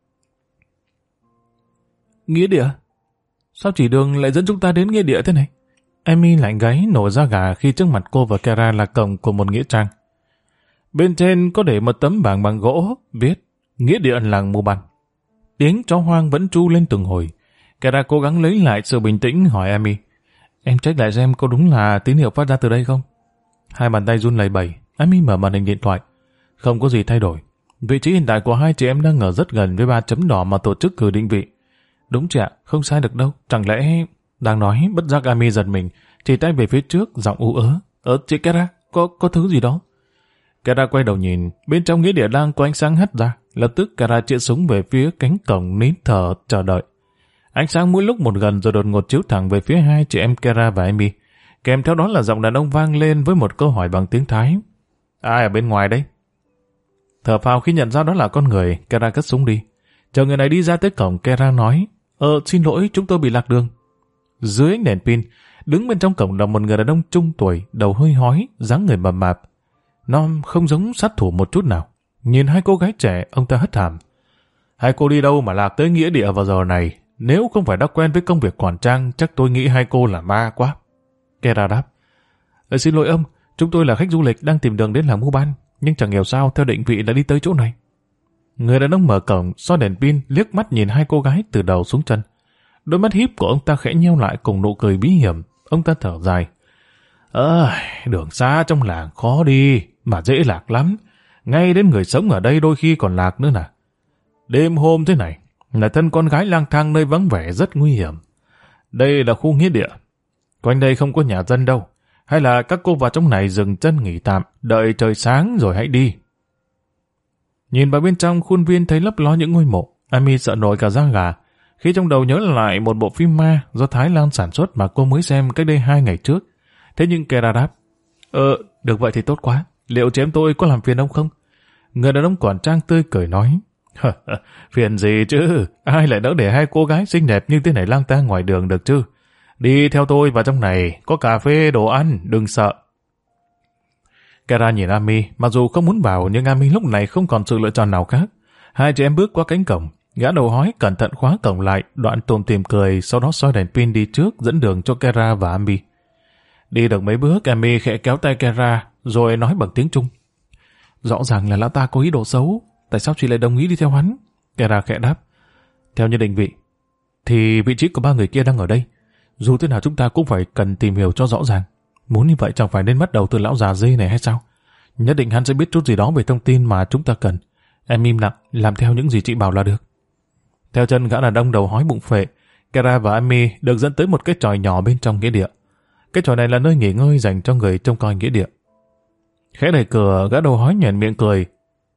A: Nghĩa địa? Sao chỉ đường lại dẫn chúng ta đến nghĩa địa thế này? Amy lạnh gáy nổi da gà khi trước mặt cô và Kara là cổng của một nghĩa trang. Bên trên có để một tấm bảng bằng gỗ, viết nghĩa địa làng Mù Ban. Tiếng chó hoang vẫn tru lên từng hồi. Kara cố gắng lấy lại sự bình tĩnh hỏi Amy, em check lại xem có đúng là tín hiệu phát ra từ đây không? Hai bàn tay run lẩy bẩy. Amy mở màn hình điện thoại. Không có gì thay đổi. Vị trí hiện tại của hai chị em đang ở rất gần với 3 chấm đỏ mà tổ chức cử định vị. Đúng chị ạ, không sai được đâu. Chẳng lẽ... Đang nói, bất giác Amy giật mình, chỉ tay về phía trước, giọng ú ớ. Chị Kara, có thứ gì đó? Kara quay đầu nhìn, bên trong nghĩa địa đang có ánh sáng hắt ra. Lập tức Kara chĩa súng về phía cánh cổng nín thở chờ đợi. Ánh sáng mỗi lúc một gần rồi đột ngột chiếu thẳng về phía hai chị em Kara và Amy. Kèm theo đó là giọng đàn ông vang lên với một câu hỏi bằng tiếng Thái. Ai ở bên ngoài đây? Thở phào khi nhận ra đó là con người, Kara cất súng đi. Chờ người này đi ra tới cổng, Kara nói, xin lỗi, chúng tôi bị lạc đường. Dưới ánh đèn pin, đứng bên trong cổng là một người đàn ông trung tuổi, đầu hơi hói, dáng người mập mạp. Nó không giống sát thủ một chút nào. Nhìn hai cô gái trẻ, ông ta hất hàm. Hai cô đi đâu mà lạc tới nghĩa địa vào giờ này? Nếu không phải đã quen với công việc quản trang, chắc tôi nghĩ hai cô là ma quá. Kara đáp. Xin lỗi ông, chúng tôi là khách du lịch đang tìm đường đến làng Mù Ban, nhưng chẳng hiểu sao theo định vị đã đi tới chỗ này. Người đàn ông mở cổng, soi đèn pin, liếc mắt nhìn hai cô gái từ đầu xuống chân. Đôi mắt híp của ông ta khẽ nheo lại cùng nụ cười bí hiểm. Ông ta thở dài. Đường xa trong làng khó đi, mà dễ lạc lắm. Ngay đến người sống ở đây đôi khi còn lạc nữa nè. Đêm hôm thế này, là thân con gái lang thang nơi vắng vẻ rất nguy hiểm. Đây là khu nghĩa địa. Quanh đây không có nhà dân đâu. Hay là các cô vào trong này dừng chân nghỉ tạm, đợi trời sáng rồi hãy đi. Nhìn vào bên trong khuôn viên thấy lấp ló những ngôi mộ, Amy sợ nổi cả da gà. Khi trong đầu nhớ lại một bộ phim ma do Thái Lan sản xuất mà cô mới xem cách đây 2 ngày trước. Thế nhưng Kara đáp, được vậy thì tốt quá. Liệu chị em tôi có làm phiền ông không? Người đàn ông quản trang tươi cười nói, phiền gì chứ, ai lại đỡ để hai cô gái xinh đẹp như thế này lang thang ngoài đường được chứ? Đi theo tôi vào trong này, có cà phê, đồ ăn, đừng sợ. Kara nhìn Amy, mặc dù không muốn vào nhưng Amy lúc này không còn sự lựa chọn nào khác. Hai chị em bước qua cánh cổng, gã đầu hói cẩn thận khóa cổng lại, đoạn tủm tỉm cười, sau đó soi đèn pin đi trước dẫn đường cho Kara và Amy. Đi được mấy bước, Amy khẽ kéo tay Kara rồi nói bằng tiếng Trung. Rõ ràng là lão ta có ý đồ xấu, tại sao chị lại đồng ý đi theo hắn? Kara khẽ đáp. Theo như định vị, thì vị trí của ba người kia đang ở đây. Dù thế nào chúng ta cũng phải cần tìm hiểu cho rõ ràng. Muốn như vậy chẳng phải nên bắt đầu từ lão già dê này hay sao? Nhất định hắn sẽ biết chút gì đó về thông tin mà chúng ta cần. Em im lặng, làm theo những gì chị bảo là được. Theo chân gã đàn ông đầu hói bụng phệ, Kara và Amy được dẫn tới một cái chòi nhỏ bên trong nghĩa địa. Cái chòi này là nơi nghỉ ngơi dành cho người trông coi nghĩa địa. Khẽ đẩy cửa, gã đầu hói nhoẻn miệng cười.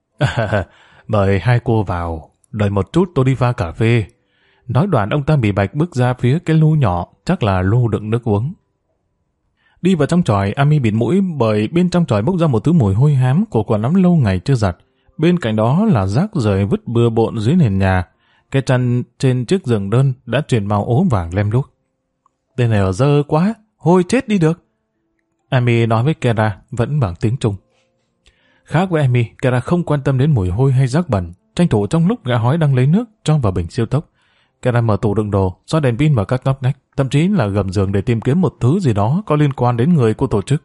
A: Mời hai cô vào, đợi một chút tôi đi pha cà phê. Nói đoạn ông ta bị bạch bước ra phía cái lu nhỏ, chắc là lu đựng nước uống. Đi vào trong chòi, Amy bịt mũi bởi bên trong chòi bốc ra một thứ mùi hôi hám của quả lắm lâu ngày chưa giặt. Bên cạnh đó là rác rưởi vứt bừa bộn dưới nền nhà. Cái chăn trên chiếc giường đơn đã chuyển màu ố vàng lem luốc. Tên này ở dơ quá, hôi chết đi được. Amy nói với Kara vẫn bằng tiếng Trung. Khác với Amy, Kara không quan tâm đến mùi hôi hay rác bẩn. Tranh thủ trong lúc gã hói đang lấy nước cho vào bình siêu tốc, Kara mở tủ đựng đồ, soi đèn pin vào các ngóc ngách, thậm chí là gầm giường để tìm kiếm một thứ gì đó có liên quan đến người của tổ chức.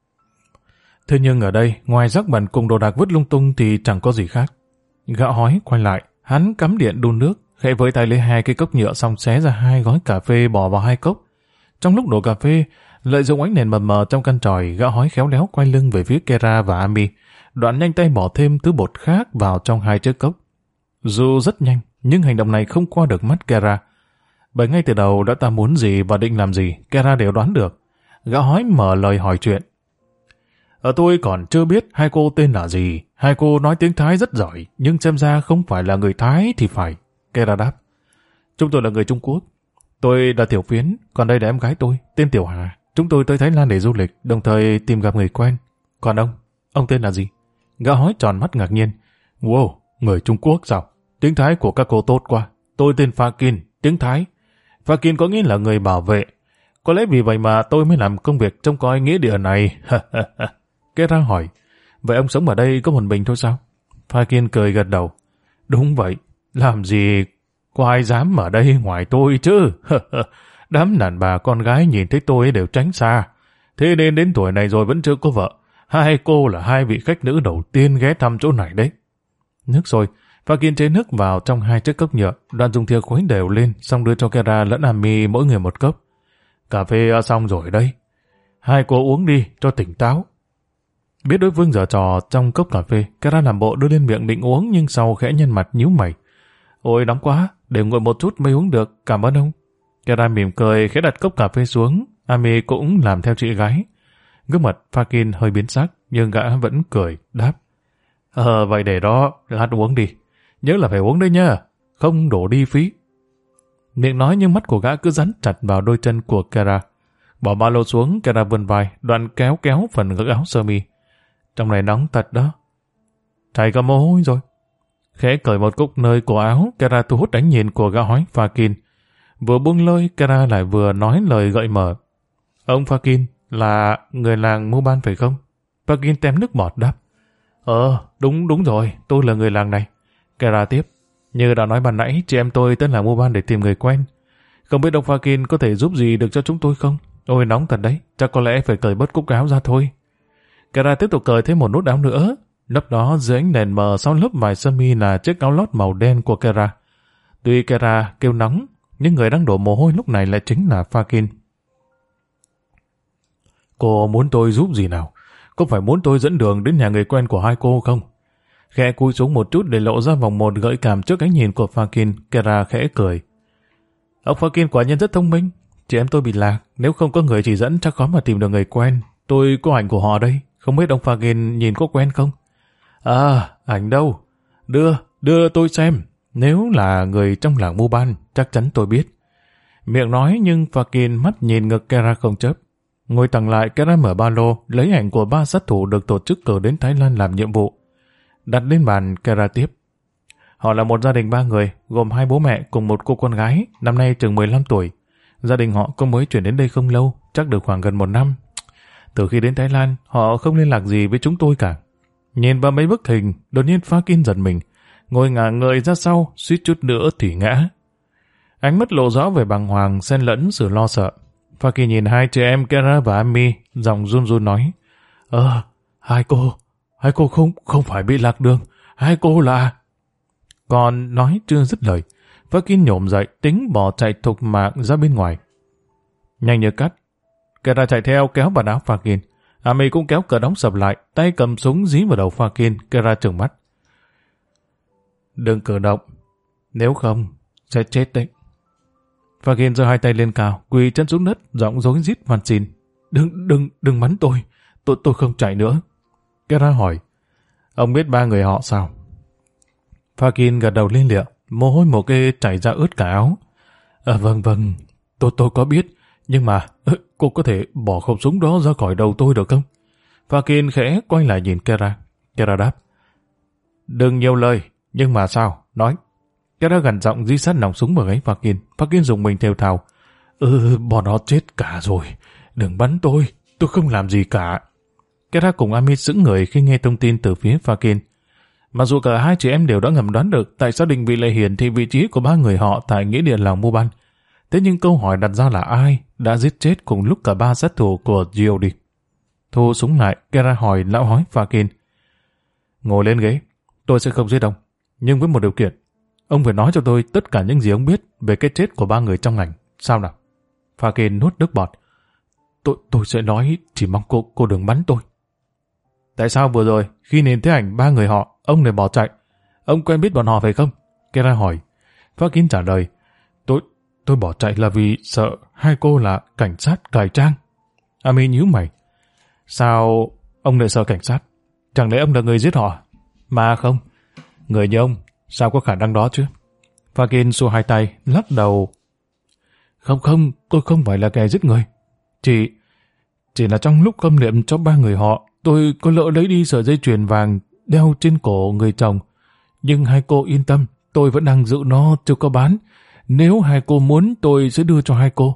A: Thế nhưng ở đây, ngoài rác bẩn cùng đồ đạc vứt lung tung thì chẳng có gì khác. Gã hói quay lại, hắn cắm điện đun nước, khẽ với tay lấy 2 cái cốc nhựa xong xé ra 2 gói cà phê bỏ vào 2 cốc. Trong lúc đổ cà phê, Lợi dụng ánh đèn mờ mờ trong căn tròi, gã hói khéo léo quay lưng về phía Kera và Ami, đoạn nhanh tay bỏ thêm thứ bột khác vào trong 2 chiếc cốc. Dù rất nhanh, nhưng hành động này không qua được mắt Kera. Bởi ngay từ đầu đã ta muốn gì và định làm gì, Kera đều đoán được. Gã hói mở lời hỏi chuyện. Tôi còn chưa biết hai cô tên là gì. Hai cô nói tiếng Thái rất giỏi, nhưng xem ra không phải là người Thái thì phải. Kera đáp. Chúng tôi là người Trung Quốc. Tôi là Tiểu Phiến, còn đây là em gái tôi, tên Tiểu Hà. Chúng tôi tới Thái Lan để du lịch, đồng thời tìm gặp người quen. Còn ông tên là gì? Gã hói tròn mắt ngạc nhiên. Wow, người Trung Quốc sao? Tiếng Thái của các cô tốt quá. Tôi tên Fakin, tiếng Thái. Fakin có nghĩa là người bảo vệ. Có lẽ vì vậy mà tôi mới làm công việc trông coi nghĩa địa này. Kera hỏi, vậy ông sống ở đây có một mình thôi sao? Fakin cười gật đầu. Đúng vậy, làm gì có ai dám ở đây ngoài tôi chứ? Đám đàn bà con gái nhìn thấy tôi đều tránh xa. Thế nên đến tuổi này rồi vẫn chưa có vợ. Hai cô là hai vị khách nữ đầu tiên ghé thăm chỗ này đấy. Nước sôi, Fakin chế nước vào trong 2 chiếc cốc nhựa, đoạn dùng thìa khuấy đều lên, xong đưa cho Kera lẫn Ami mỗi người 1 cốc. Cà phê xong rồi đây. Hai cô uống đi cho tỉnh táo. Biết đối phương giở trò trong cốc cà phê, Kera làm bộ đưa lên miệng định uống nhưng sau khẽ nhăn mặt nhíu mày. Ôi nóng quá, để nguội một chút mới uống được, cảm ơn ông. Kera mỉm cười khẽ đặt cốc cà phê xuống, Ami cũng làm theo chị gái. Gương mặt Fakin hơi biến sắc, nhưng gã vẫn cười, đáp. Vậy để đó, lát uống đi. Nhớ là phải uống đấy nha, không đổ đi phí. Miệng nói nhưng mắt của gã cứ dán chặt vào đôi chân của Kera. Bỏ ba lô xuống, Kera vươn vai, đoạn kéo phần ngực áo sơ mi. Trong này nóng thật đó. Chảy cả mồ hôi rồi. Khẽ cởi một cúc nơi cổ áo, Kera thu hút ánh nhìn của gã hói Fakin. Vừa buông lơi, Kera lại vừa nói lời gợi mở. Ông Fakin là người làng Muban phải không? Fakin tem nước bọt đáp. Đúng rồi, tôi là người làng này. Kera tiếp. Như đã nói ban nãy, chị em tôi tên là Muban để tìm người quen. Không biết ông Fakin có thể giúp gì được cho chúng tôi không? Ôi nóng thật đấy, chắc có lẽ phải cởi bớt cúc áo ra thôi. Kera tiếp tục cởi thêm một nút áo nữa. Lớp đó dưới ánh đèn mờ sau lớp vải sơ mi là chiếc áo lót màu đen của Kera. Tuy Kera kêu nóng, nhưng người đang đổ mồ hôi lúc này lại chính là Fakin. Cô muốn tôi giúp gì nào? Có phải muốn tôi dẫn đường đến nhà người quen của hai cô không? Khẽ cúi xuống một chút để lộ ra vòng một gợi cảm trước ánh nhìn của Fakin, Kera khẽ cười. Ông Fakin quả nhiên rất thông minh. Chị em tôi bị lạc, nếu không có người chỉ dẫn chắc khó mà tìm được người quen. Tôi có ảnh của họ đây, không biết ông Fakin nhìn có quen không? Ảnh đâu? Đưa tôi xem. Nếu là người trong làng Muban, chắc chắn tôi biết. Miệng nói nhưng Fakin mắt nhìn ngực Kera không chớp. Ngồi tầng lại, Kera mở ba lô, lấy ảnh của 3 sát thủ được tổ chức cử đến Thái Lan làm nhiệm vụ. Đặt lên bàn, Kera tiếp. Họ là một gia đình 3 người, gồm 2 bố mẹ cùng một cô con gái, năm nay chừng 15 tuổi. Gia đình họ cũng mới chuyển đến đây không lâu, chắc được khoảng gần 1 năm. Từ khi đến Thái Lan, họ không liên lạc gì với chúng tôi cả. Nhìn vào mấy bức hình, đột nhiên Fakin giật mình, ngồi ngả người ra sau, suýt chút nữa thì ngã. Ánh mắt lộ rõ về bàng hoàng, xen lẫn sự lo sợ. Fakin nhìn 2 chị em Kera và Ami, giọng run run nói. Hai cô không phải bị lạc đường, hai cô là... Còn nói chưa dứt lời, Fakin nhổm dậy tính bỏ chạy thục mạng ra bên ngoài. Nhanh như cắt, Kera chạy theo kéo bàn áo Fakin. Ami cũng kéo cửa đóng sập lại, tay cầm súng dí vào đầu Fakin. Kera trừng mắt. Đừng cử động, nếu không sẽ chết đấy. Fakin giơ 2 tay lên cao, quỳ chân xuống đất, giọng rối rít van xin. Đừng bắn tôi không chạy nữa. Kera hỏi, ông biết 3 người họ sao? Fakin gật đầu liên lịa, mồ hôi mồ kê chảy ra ướt cả áo. Vâng, tôi có biết, nhưng mà cô có thể bỏ khẩu súng đó ra khỏi đầu tôi được không? Fakin khẽ quay lại nhìn Kera. Kera đáp, đừng nhiều lời, nhưng mà sao? Nói. Kera gằn giọng dí sát nòng súng vào gáy Fakin. Fakin dùng mình thều thào. Bọn nó chết cả rồi. Đừng bắn tôi không làm gì cả. Kera cùng Ami sững người khi nghe thông tin từ phía Fakin. Mặc dù cả 2 chị em đều đã ngầm đoán được tại sao định vị lại hiển thị vị trí của 3 người họ tại nghĩa địa làng Muban. Thế nhưng câu hỏi đặt ra là ai đã giết chết cùng lúc cả 3 sát thủ của Giodi? Thu súng lại, Kera hỏi lão hói Fakin. Ngồi lên ghế, tôi sẽ không giết ông, nhưng với một điều kiện. Ông phải nói cho tôi tất cả những gì ông biết về cái chết của 3 người trong ảnh. Sao nào? Fakin nuốt nước bọt. Tôi sẽ nói, chỉ mong cô đừng bắn tôi. Tại sao vừa rồi, khi nhìn thấy ảnh ba người họ, ông lại bỏ chạy? Ông quen biết bọn họ phải không? Kera hỏi. Fakin trả lời. Tôi bỏ chạy là vì sợ hai cô là cảnh sát cải trang. Ami nhíu mày. Sao ông lại sợ cảnh sát? Chẳng lẽ ông là người giết họ? Mà không, người như ông, sao có khả năng đó chứ? Fakin xua hai tay, lắc đầu. Không, tôi không phải là kẻ giết người. Chỉ là trong lúc khâm liệm cho ba người họ, tôi có lỡ lấy đi sợi dây chuyền vàng đeo trên cổ người chồng. Nhưng hai cô yên tâm, tôi vẫn đang giữ nó chưa có bán. Nếu hai cô muốn, tôi sẽ đưa cho hai cô.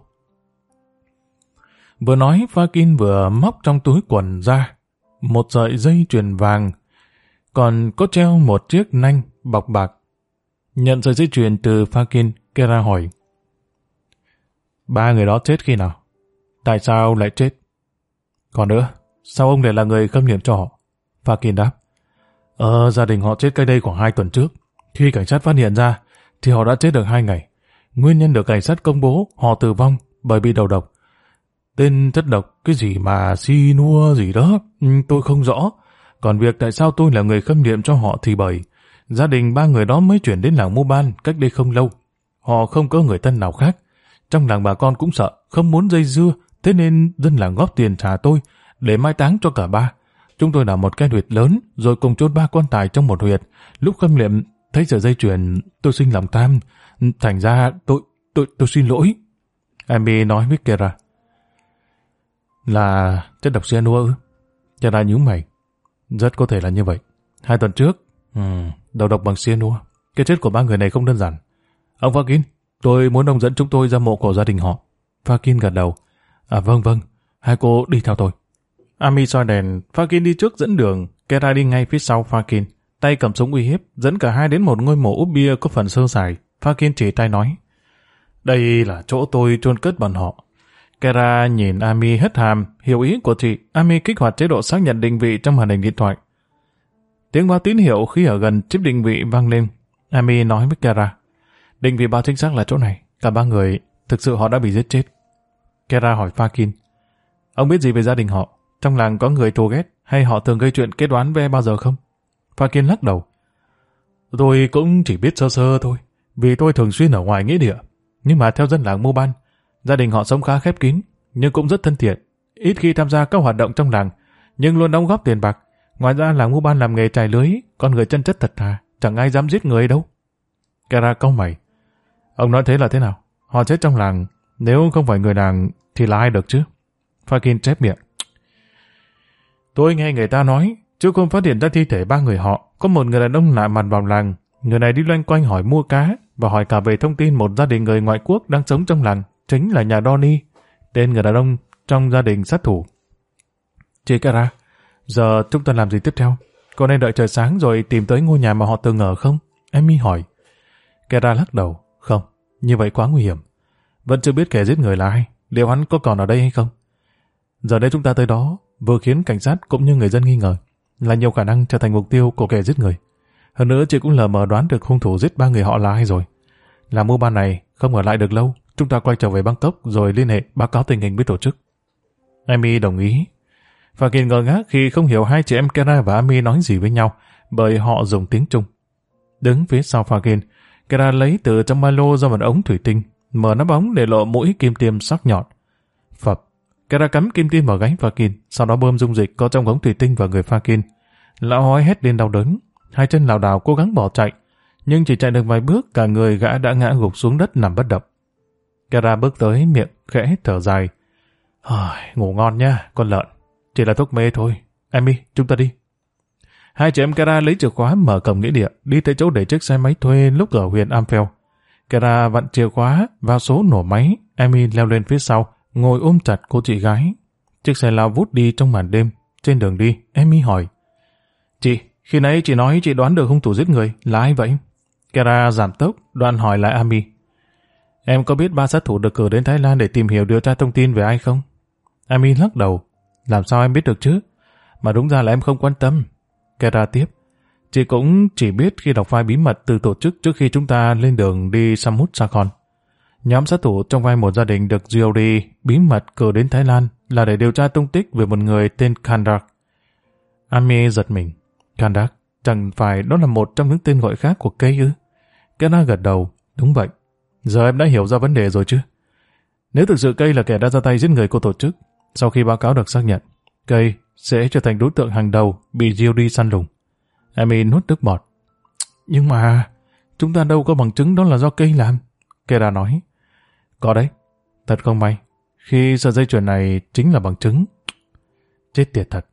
A: Vừa nói, Fakin vừa móc trong túi quần ra một sợi dây chuyền vàng, còn có treo một chiếc nanh bọc bạc. Nhận sợi dây chuyền từ Fakin, Kera hỏi. Ba người đó chết khi nào? Tại sao lại chết? Còn nữa, sao ông lại là người khâm liệm cho họ? Fakin đáp. Gia đình họ chết cách đây khoảng 2 tuần trước. Khi cảnh sát phát hiện ra, thì họ đã chết được 2 ngày. Nguyên nhân được cảnh sát công bố họ tử vong bởi bị đầu độc. Tên chất độc cái gì mà cyanua gì đó, tôi không rõ. Còn việc tại sao tôi là người khâm liệm cho họ thì bởi gia đình ba người đó mới chuyển đến làng Mu Ban cách đây không lâu. Họ không có người thân nào khác. Trong làng bà con cũng sợ, không muốn dây dưa, thế nên dân làng góp tiền trả tôi để mai táng cho cả ba. Chúng tôi làm một cái huyệt lớn, rồi cùng chôn 3 quan tài trong một huyệt. Lúc khâm liệm thấy sợi dây chuyền, tôi sinh lòng tham. Thành ra tôi xin lỗi. Amy nói với Kera. Là chất độc cyanua ư? Kera nhíu mày. Rất có thể là như vậy. 2 tuần trước, đầu độc bằng cyanua. Cái chết của ba người này không đơn giản. Ông Fakin, tôi muốn ông dẫn chúng tôi ra mộ của gia đình họ. Fakin gật đầu. Vâng, hai cô đi theo tôi. Amy soi đèn, Fakin đi trước dẫn đường, Kera đi ngay phía sau Fakin, tay cầm súng uy hiếp, dẫn cả hai đến một ngôi mộ úp bia có phần sơ sài. Fakin chỉ tay nói. Đây là chỗ tôi chôn cất bọn họ. Kera nhìn Amy hất hàm, hiểu ý của chị. Amy kích hoạt chế độ xác nhận định vị trong màn hình điện thoại. Tiếng báo tín hiệu khi ở gần chip định vị vang lên. Amy nói với Kera. Định vị báo chính xác là chỗ này. Cả ba người, thực sự họ đã bị giết chết. Kera hỏi Fakin. Ông biết gì về gia đình họ? Trong làng có người thù ghét hay họ thường gây chuyện kết đoán với bao giờ không? Fakin lắc đầu. Tôi cũng chỉ biết sơ sơ thôi, vì tôi thường xuyên ở ngoài nghĩa địa. Nhưng mà theo dân làng Mu Ban, gia đình họ sống khá khép kín, nhưng cũng rất thân thiện, ít khi tham gia các hoạt động trong làng, nhưng luôn đóng góp tiền bạc. Ngoài ra làng Mu Ban làm nghề trài lưới, con người chân chất thật thà, chẳng ai dám giết người đâu. Kera cau mày. Ông nói thế là thế nào? Họ chết trong làng, nếu không phải người làng thì là ai được chứ? Fakin chép miệng. Tôi nghe người ta nói, trước hôm phát hiện ra thi thể ba người họ, có một người đàn ông lạ mặt vào làng. Người này đi loanh quanh hỏi mua cá và hỏi cả về thông tin một gia đình người ngoại quốc đang sống trong làng, chính là nhà Donny, tên người đàn ông trong gia đình sát thủ. Chị Kera, giờ chúng ta làm gì tiếp theo? Có nên đợi trời sáng rồi tìm tới ngôi nhà mà họ từng ở không? Amy hỏi. Kera lắc đầu. Không, như vậy quá nguy hiểm. Vẫn chưa biết kẻ giết người là ai, liệu hắn có còn ở đây hay không? Giờ đây chúng ta tới đó, vừa khiến cảnh sát cũng như người dân nghi ngờ, là nhiều khả năng trở thành mục tiêu của kẻ giết người. Hơn nữa chị cũng lờ mờ đoán được hung thủ giết ba người họ là ai rồi. Làm Mu Ban này không ở lại được lâu, chúng ta quay trở về Bangkok rồi liên hệ báo cáo tình hình với tổ chức. Amy đồng ý. Fakin ngơ ngác khi không hiểu hai chị em Kera và Amy nói gì với nhau, bởi họ dùng tiếng Trung. Đứng phía sau Fakin, Kera lấy từ trong ba lô ra một ống thủy tinh, mở nắp ống để lộ mũi kim tiêm sắc nhọn. Phập, Kera cắm kim tiêm vào gáy Fakin, sau đó bơm dung dịch có trong ống thủy tinh vào người Fakin. Lão hói hét lên đau đớn, hai chân lảo đảo cố gắng bỏ chạy, nhưng chỉ chạy được vài bước cả người gã đã ngã gục xuống đất nằm bất động. Kera bước tới, miệng khẽ thở dài. Ngủ ngon nha, con lợn. Chỉ là thuốc mê thôi. Amy, chúng ta đi. Hai chị em Kera lấy chìa khóa mở cổng nghĩa địa, đi tới chỗ để chiếc xe máy thuê lúc ở huyện Ampel. Kera vặn chìa khóa vào số nổ máy. Amy leo lên phía sau, ngồi ôm chặt cô chị gái. Chiếc xe lao vút đi trong màn đêm. Trên đường đi, Amy hỏi. Chị, khi nãy chị nói chị đoán được hung thủ giết người là ai vậy? Kera giảm tốc, đoạn hỏi lại Amy. Em có biết 3 sát thủ được cử đến Thái Lan để tìm hiểu điều tra thông tin về ai không? Amy lắc đầu. Làm sao em biết được chứ? Mà đúng ra là em không quan tâm. Kera tiếp. Chị cũng chỉ biết khi đọc file bí mật từ tổ chức trước khi chúng ta lên đường đi Samut Sakon. Nhóm sát thủ trong vai một gia đình được Giori bí mật cử đến Thái Lan là để điều tra tung tích về một người tên Kandak. Amy giật mình. Kandak, chẳng phải đó là một trong những tên gọi khác của Kay ư? Kenna gật đầu. Đúng vậy. Giờ em đã hiểu ra vấn đề rồi chứ? Nếu thực sự Kay là kẻ đã ra tay giết người của tổ chức, sau khi báo cáo được xác nhận, Kay sẽ trở thành đối tượng hàng đầu bị Giori săn lùng. Amy nuốt nước bọt. Nhưng mà chúng ta đâu có bằng chứng đó là do Kay làm. Kera nói. Có đấy. Thật không may. Khi sợi dây chuyền này chính là bằng chứng. Chết tiệt thật.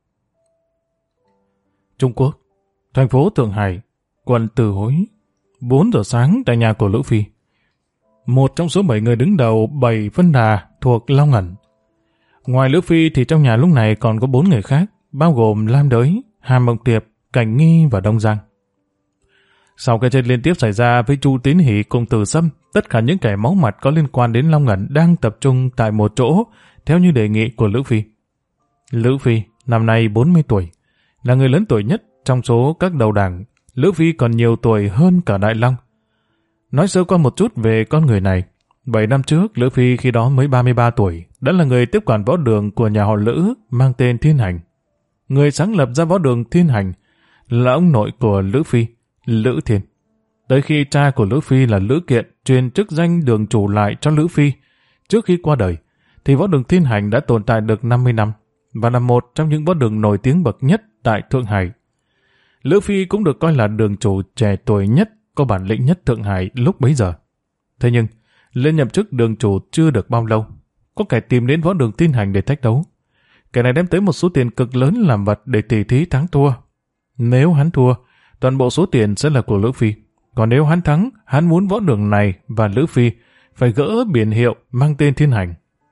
A: Trung Quốc, thành phố Thượng Hải, quận Từ Hối. 4 giờ sáng tại nhà của Lữ Phi. Một trong số 7 người đứng đầu 7 phân đà thuộc Long Ẩn. Ngoài Lữ Phi thì trong nhà lúc này còn có 4 người khác, bao gồm Lam Đới, Hàm Mộng Tiệp, Cảnh Nghi và Đông Giang. Sau cái chết liên tiếp xảy ra với Chu Tín Hỷ cùng Từ Sâm, tất cả những kẻ máu mặt có liên quan đến Long Ẩn đang tập trung tại một chỗ, theo như đề nghị của Lữ Phi. Lữ Phi, năm nay 40 tuổi, là người lớn tuổi nhất trong số các đầu đảng. Lữ Phi còn nhiều tuổi hơn cả Đại Long. Nói sơ qua một chút về con người này. 7 năm trước, Lữ Phi khi đó mới 33 tuổi, đã là người tiếp quản võ đường của nhà họ Lữ mang tên Thiên Hành. Người sáng lập ra võ đường Thiên Hành là ông nội của Lữ Phi, Lữ Thiên. Tới khi cha của Lữ Phi là Lữ Kiện truyền chức danh đường chủ lại cho Lữ Phi, trước khi qua đời, thì võ đường Thiên Hành đã tồn tại được 50 năm và là một trong những võ đường nổi tiếng bậc nhất tại Thượng Hải. Lữ Phi cũng được coi là đường chủ trẻ tuổi nhất, có bản lĩnh nhất Thượng Hải lúc bấy giờ. Thế nhưng, lên nhậm chức đường chủ chưa được bao lâu, có kẻ tìm đến võ đường Thiên Hành để thách đấu. Kẻ này đem tới một số tiền cực lớn làm vật để tỉ thí thắng thua. Nếu hắn thua, toàn bộ số tiền sẽ là của Lữ Phi. Còn nếu hắn thắng, hắn muốn võ đường này và Lữ Phi phải gỡ biển hiệu mang tên Thiên Hành.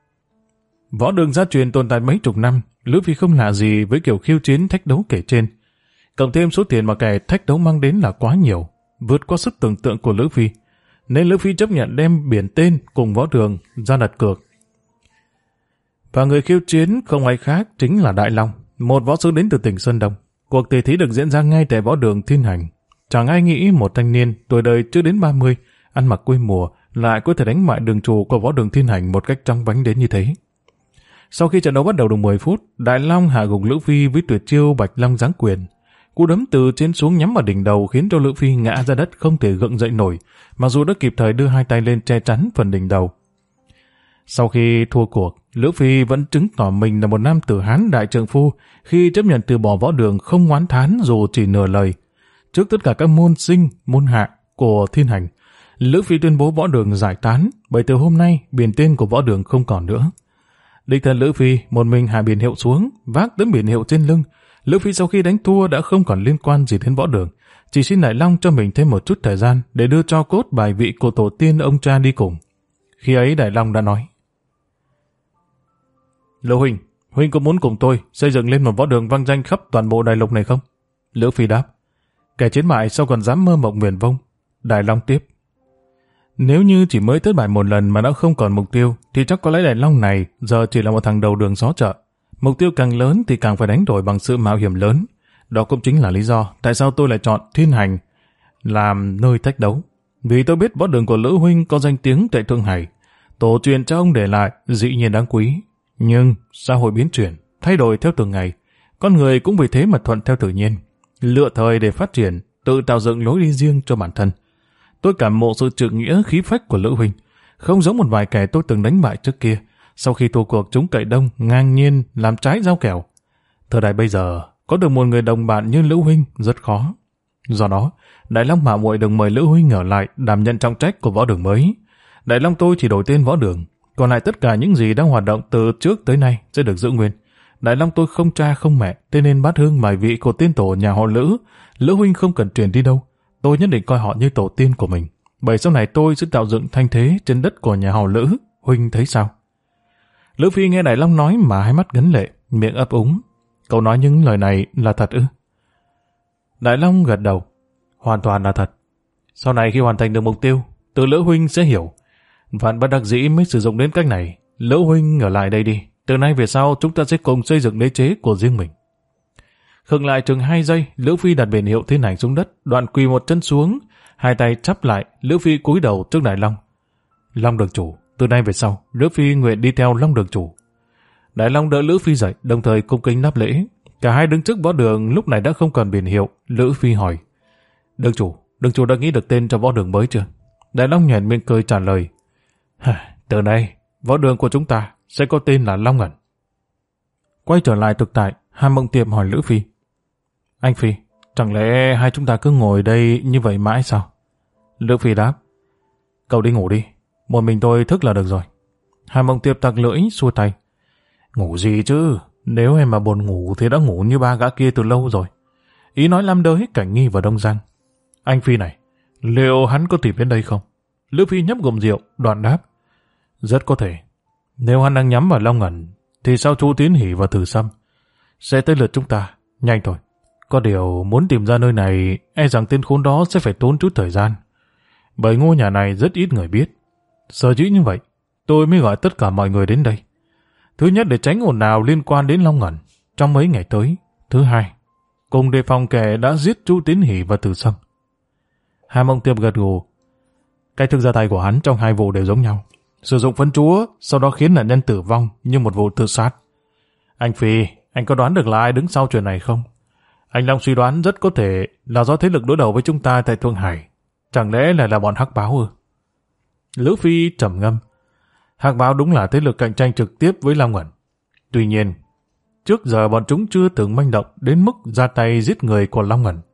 A: Võ đường gia truyền tồn tại mấy chục năm, Lữ Phi không lạ gì với kiểu khiêu chiến thách đấu kể trên. Cộng thêm số tiền mà kẻ thách đấu mang đến là quá nhiều, vượt qua sức tưởng tượng của Lữ Phi, nên Lữ Phi chấp nhận đem biển tên cùng võ đường ra đặt cược. Và người khiêu chiến không ai khác chính là Đại Long, một võ sư đến từ tỉnh Sơn Đông. Cuộc tỷ thí được diễn ra ngay tại võ đường Thiên Hành. Chẳng ai nghĩ một thanh niên tuổi đời chưa đến 30, ăn mặc quê mùa, lại có thể đánh bại đường chủ của võ đường Thiên Hành một cách trong vánh đến như thế. Sau khi trận đấu bắt đầu được 10 phút, Đại Long hạ gục Lữ Phi với tuyệt chiêu Bạch Long giáng quyền. Cú đấm từ trên xuống nhắm vào đỉnh đầu khiến cho Lữ Phi ngã ra đất không thể gượng dậy nổi, mặc dù đã kịp thời đưa hai tay lên che chắn phần đỉnh đầu. Sau khi thua cuộc, Lữ Phi vẫn chứng tỏ mình là một nam tử Hán đại trượng phu khi chấp nhận từ bỏ võ đường không oán thán dù chỉ nửa lời. Trước tất cả các môn sinh, môn hạ của Thiên Hành, Lữ Phi tuyên bố võ đường giải tán, bởi từ hôm nay biển tên của võ đường không còn nữa. Đích thân Lữ Phi một mình hạ biển hiệu xuống, vác tấm biển hiệu trên lưng. Lữ Phi sau khi đánh thua đã không còn liên quan gì đến võ đường, chỉ xin Đại Long cho mình thêm một chút thời gian để đưa tro cốt bài vị của tổ tiên ông cha đi cùng. Khi ấy Đại Long đã nói: Lữ Huynh, Huynh có muốn cùng tôi xây dựng lên một võ đường vang danh khắp toàn bộ đại lục này không? Lữ Phi đáp: Kẻ chiến bại sao còn dám mơ mộng viển vông? Đại Long tiếp: Nếu như chỉ mới thất bại một lần mà đã không còn mục tiêu, thì chắc có lẽ Đại Long này giờ chỉ là một thằng đầu đường xó chợ. Mục tiêu càng lớn thì càng phải đánh đổi bằng sự mạo hiểm lớn. Đó cũng chính là lý do tại sao tôi lại chọn Thiên Hành làm nơi thách đấu. Vì tôi biết võ đường của Lữ Huynh có danh tiếng tại Thượng Hải. Tổ truyền cho ông để lại dĩ nhiên đáng quý. Nhưng xã hội biến chuyển, thay đổi theo từng ngày. Con người cũng vì thế mà thuận theo tự nhiên, lựa thời để phát triển, tự tạo dựng lối đi riêng cho bản thân. Tôi cảm mộ sự trượng nghĩa khí phách của Lữ Huynh, không giống một vài kẻ tôi từng đánh bại trước kia. Sau khi thua cuộc chúng cậy đông, ngang nhiên làm trái giao kèo. Thời đại bây giờ, có được một người đồng bạn như Lữ Huynh rất khó. Do đó, Đại Long mạo muội được mời Lữ Huynh ở lại đảm nhận trọng trách của võ đường mới. Đại Long tôi chỉ đổi tên võ đường, còn lại tất cả những gì đang hoạt động từ trước tới nay sẽ được giữ nguyên. Đại Long tôi không cha không mẹ, thế nên bát hương mài vị của tiên tổ nhà họ Lữ. Lữ Huynh không cần truyền đi đâu, tôi nhất định coi họ như tổ tiên của mình. Bởi sau này tôi sẽ tạo dựng thanh thế trên đất của nhà họ Lữ. Huynh thấy sao? Lữ Phi nghe Đại Long nói mà hai mắt ngấn lệ, miệng ấp úng. Cậu nói những lời này là thật ư? Đại Long gật đầu. Hoàn toàn là thật. Sau này khi hoàn thành được mục tiêu, từ Lữ Huynh sẽ hiểu. Vạn bất đắc dĩ mới sử dụng đến cách này. Lữ Huynh ở lại đây đi. Từ nay về sau chúng ta sẽ cùng xây dựng đế chế của riêng mình. Khựng lại chừng 2 giây, Lữ Phi đặt biển hiệu Thiên Hành xuống đất, đoạn quỳ một chân xuống, hai tay chắp lại. Lữ Phi cúi đầu trước Đại Long. Long đường chủ, từ nay về sau, Lữ Phi nguyện đi theo Long đường chủ. Đại Long đỡ Lữ Phi dậy, đồng thời cung kính đáp lễ. Cả hai đứng trước võ đường lúc này đã không còn biển hiệu. Lữ Phi hỏi: đường chủ đã nghĩ được tên cho võ đường mới chưa? Đại Long nhoẻn miệng cười trả lời: từ nay, võ đường của chúng ta sẽ có tên là Long Ẩn. Quay trở lại thực tại, Hàn Mộng Tiệp hỏi Lữ Phi: anh Phi, chẳng lẽ hai chúng ta cứ ngồi đây như vậy mãi sao? Lữ Phi đáp: cậu đi ngủ đi, một mình tôi thức là được rồi. Hàn Mộng Tiệp tặc lưỡi xua tay: ngủ gì chứ, nếu em mà buồn ngủ thì đã ngủ như ba gã kia từ lâu rồi. Ý nói Lam Đới, Cảnh Nghi và Đông Giang. Anh Phi này, liệu hắn có tìm đến đây không? Lữ Phi nhấp ngụm rượu, đoạn đáp: rất có thể. Nếu hắn đang nhắm vào Long Ẩn, thì sao Chu Tiến Hỷ và Từ Sâm sẽ tới lượt chúng ta? Nhanh thôi. Có điều muốn tìm ra nơi này, e rằng tên khốn đó sẽ phải tốn chút thời gian. Bởi ngôi nhà này rất ít người biết. Sở dĩ như vậy, tôi mới gọi tất cả mọi người đến đây. Thứ nhất, để tránh ồn ào liên quan đến Long Ẩn trong mấy ngày tới. Thứ hai, cùng đề phòng kẻ đã giết Chu Tiến Hỷ và Từ Sâm. Hàn Mộng Tiệp gật gù. Cách thức ra tay của hắn trong hai vụ đều giống nhau. Sử dụng phấn chúa, sau đó khiến nạn nhân tử vong như một vụ tự sát. Anh Phi, anh có đoán được là ai đứng sau chuyện này không? Anh Long suy đoán rất có thể là do thế lực đối đầu với chúng ta tại Thượng Hải. Chẳng lẽ lại là bọn Hắc Báo ư? Lữ Phi trầm ngâm. Hắc Báo đúng là thế lực cạnh tranh trực tiếp với Long Ẩn. Tuy nhiên, trước giờ bọn chúng chưa từng manh động đến mức ra tay giết người của Long Ẩn.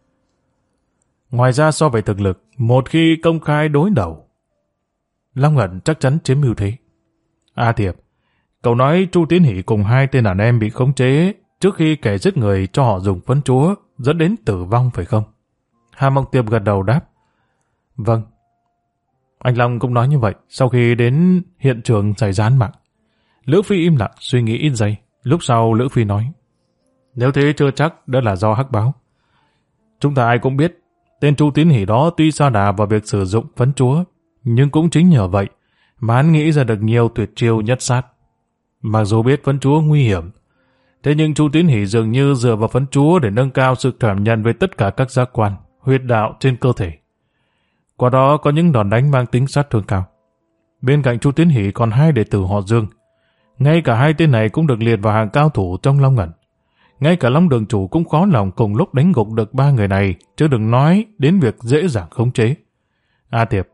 A: Ngoài ra so về thực lực, một khi công khai đối đầu, Long Ẩn chắc chắn chiếm ưu thế. A Thiệp, cậu nói Chu Tiến Hỷ cùng hai tên đàn em bị khống chế trước khi kẻ giết người cho họ dùng phấn chúa dẫn đến tử vong phải không? Hàn Mộng Tiệp gật đầu đáp: vâng. Anh Long cũng nói như vậy sau khi đến hiện trường xảy ra án mạng. Lữ Phi im lặng suy nghĩ ít giây. Lúc sau Lữ Phi nói: nếu thế chưa chắc đó là do Hắc Báo. Chúng ta ai cũng biết tên Chu Tiến Hỷ đó tuy sa đà vào việc sử dụng phấn chúa, nhưng cũng chính nhờ vậy mà hắn nghĩ ra được nhiều tuyệt chiêu nhất sát. Mặc dù biết phấn chúa nguy hiểm, thế nhưng Chu Tiến Hỷ dường như dựa vào phấn chúa để nâng cao sự cảm nhận về tất cả các giác quan, huyệt đạo trên cơ thể. Qua đó có những đòn đánh mang tính sát thương cao. Bên cạnh Chu Tiến Hỷ còn hai đệ tử họ Dương. Ngay cả hai tên này cũng được liệt vào hàng cao thủ trong Long Ẩn. Ngay cả Long đường chủ cũng khó lòng cùng lúc đánh gục được ba người này, chứ đừng nói đến việc dễ dàng khống chế. A Tiệp,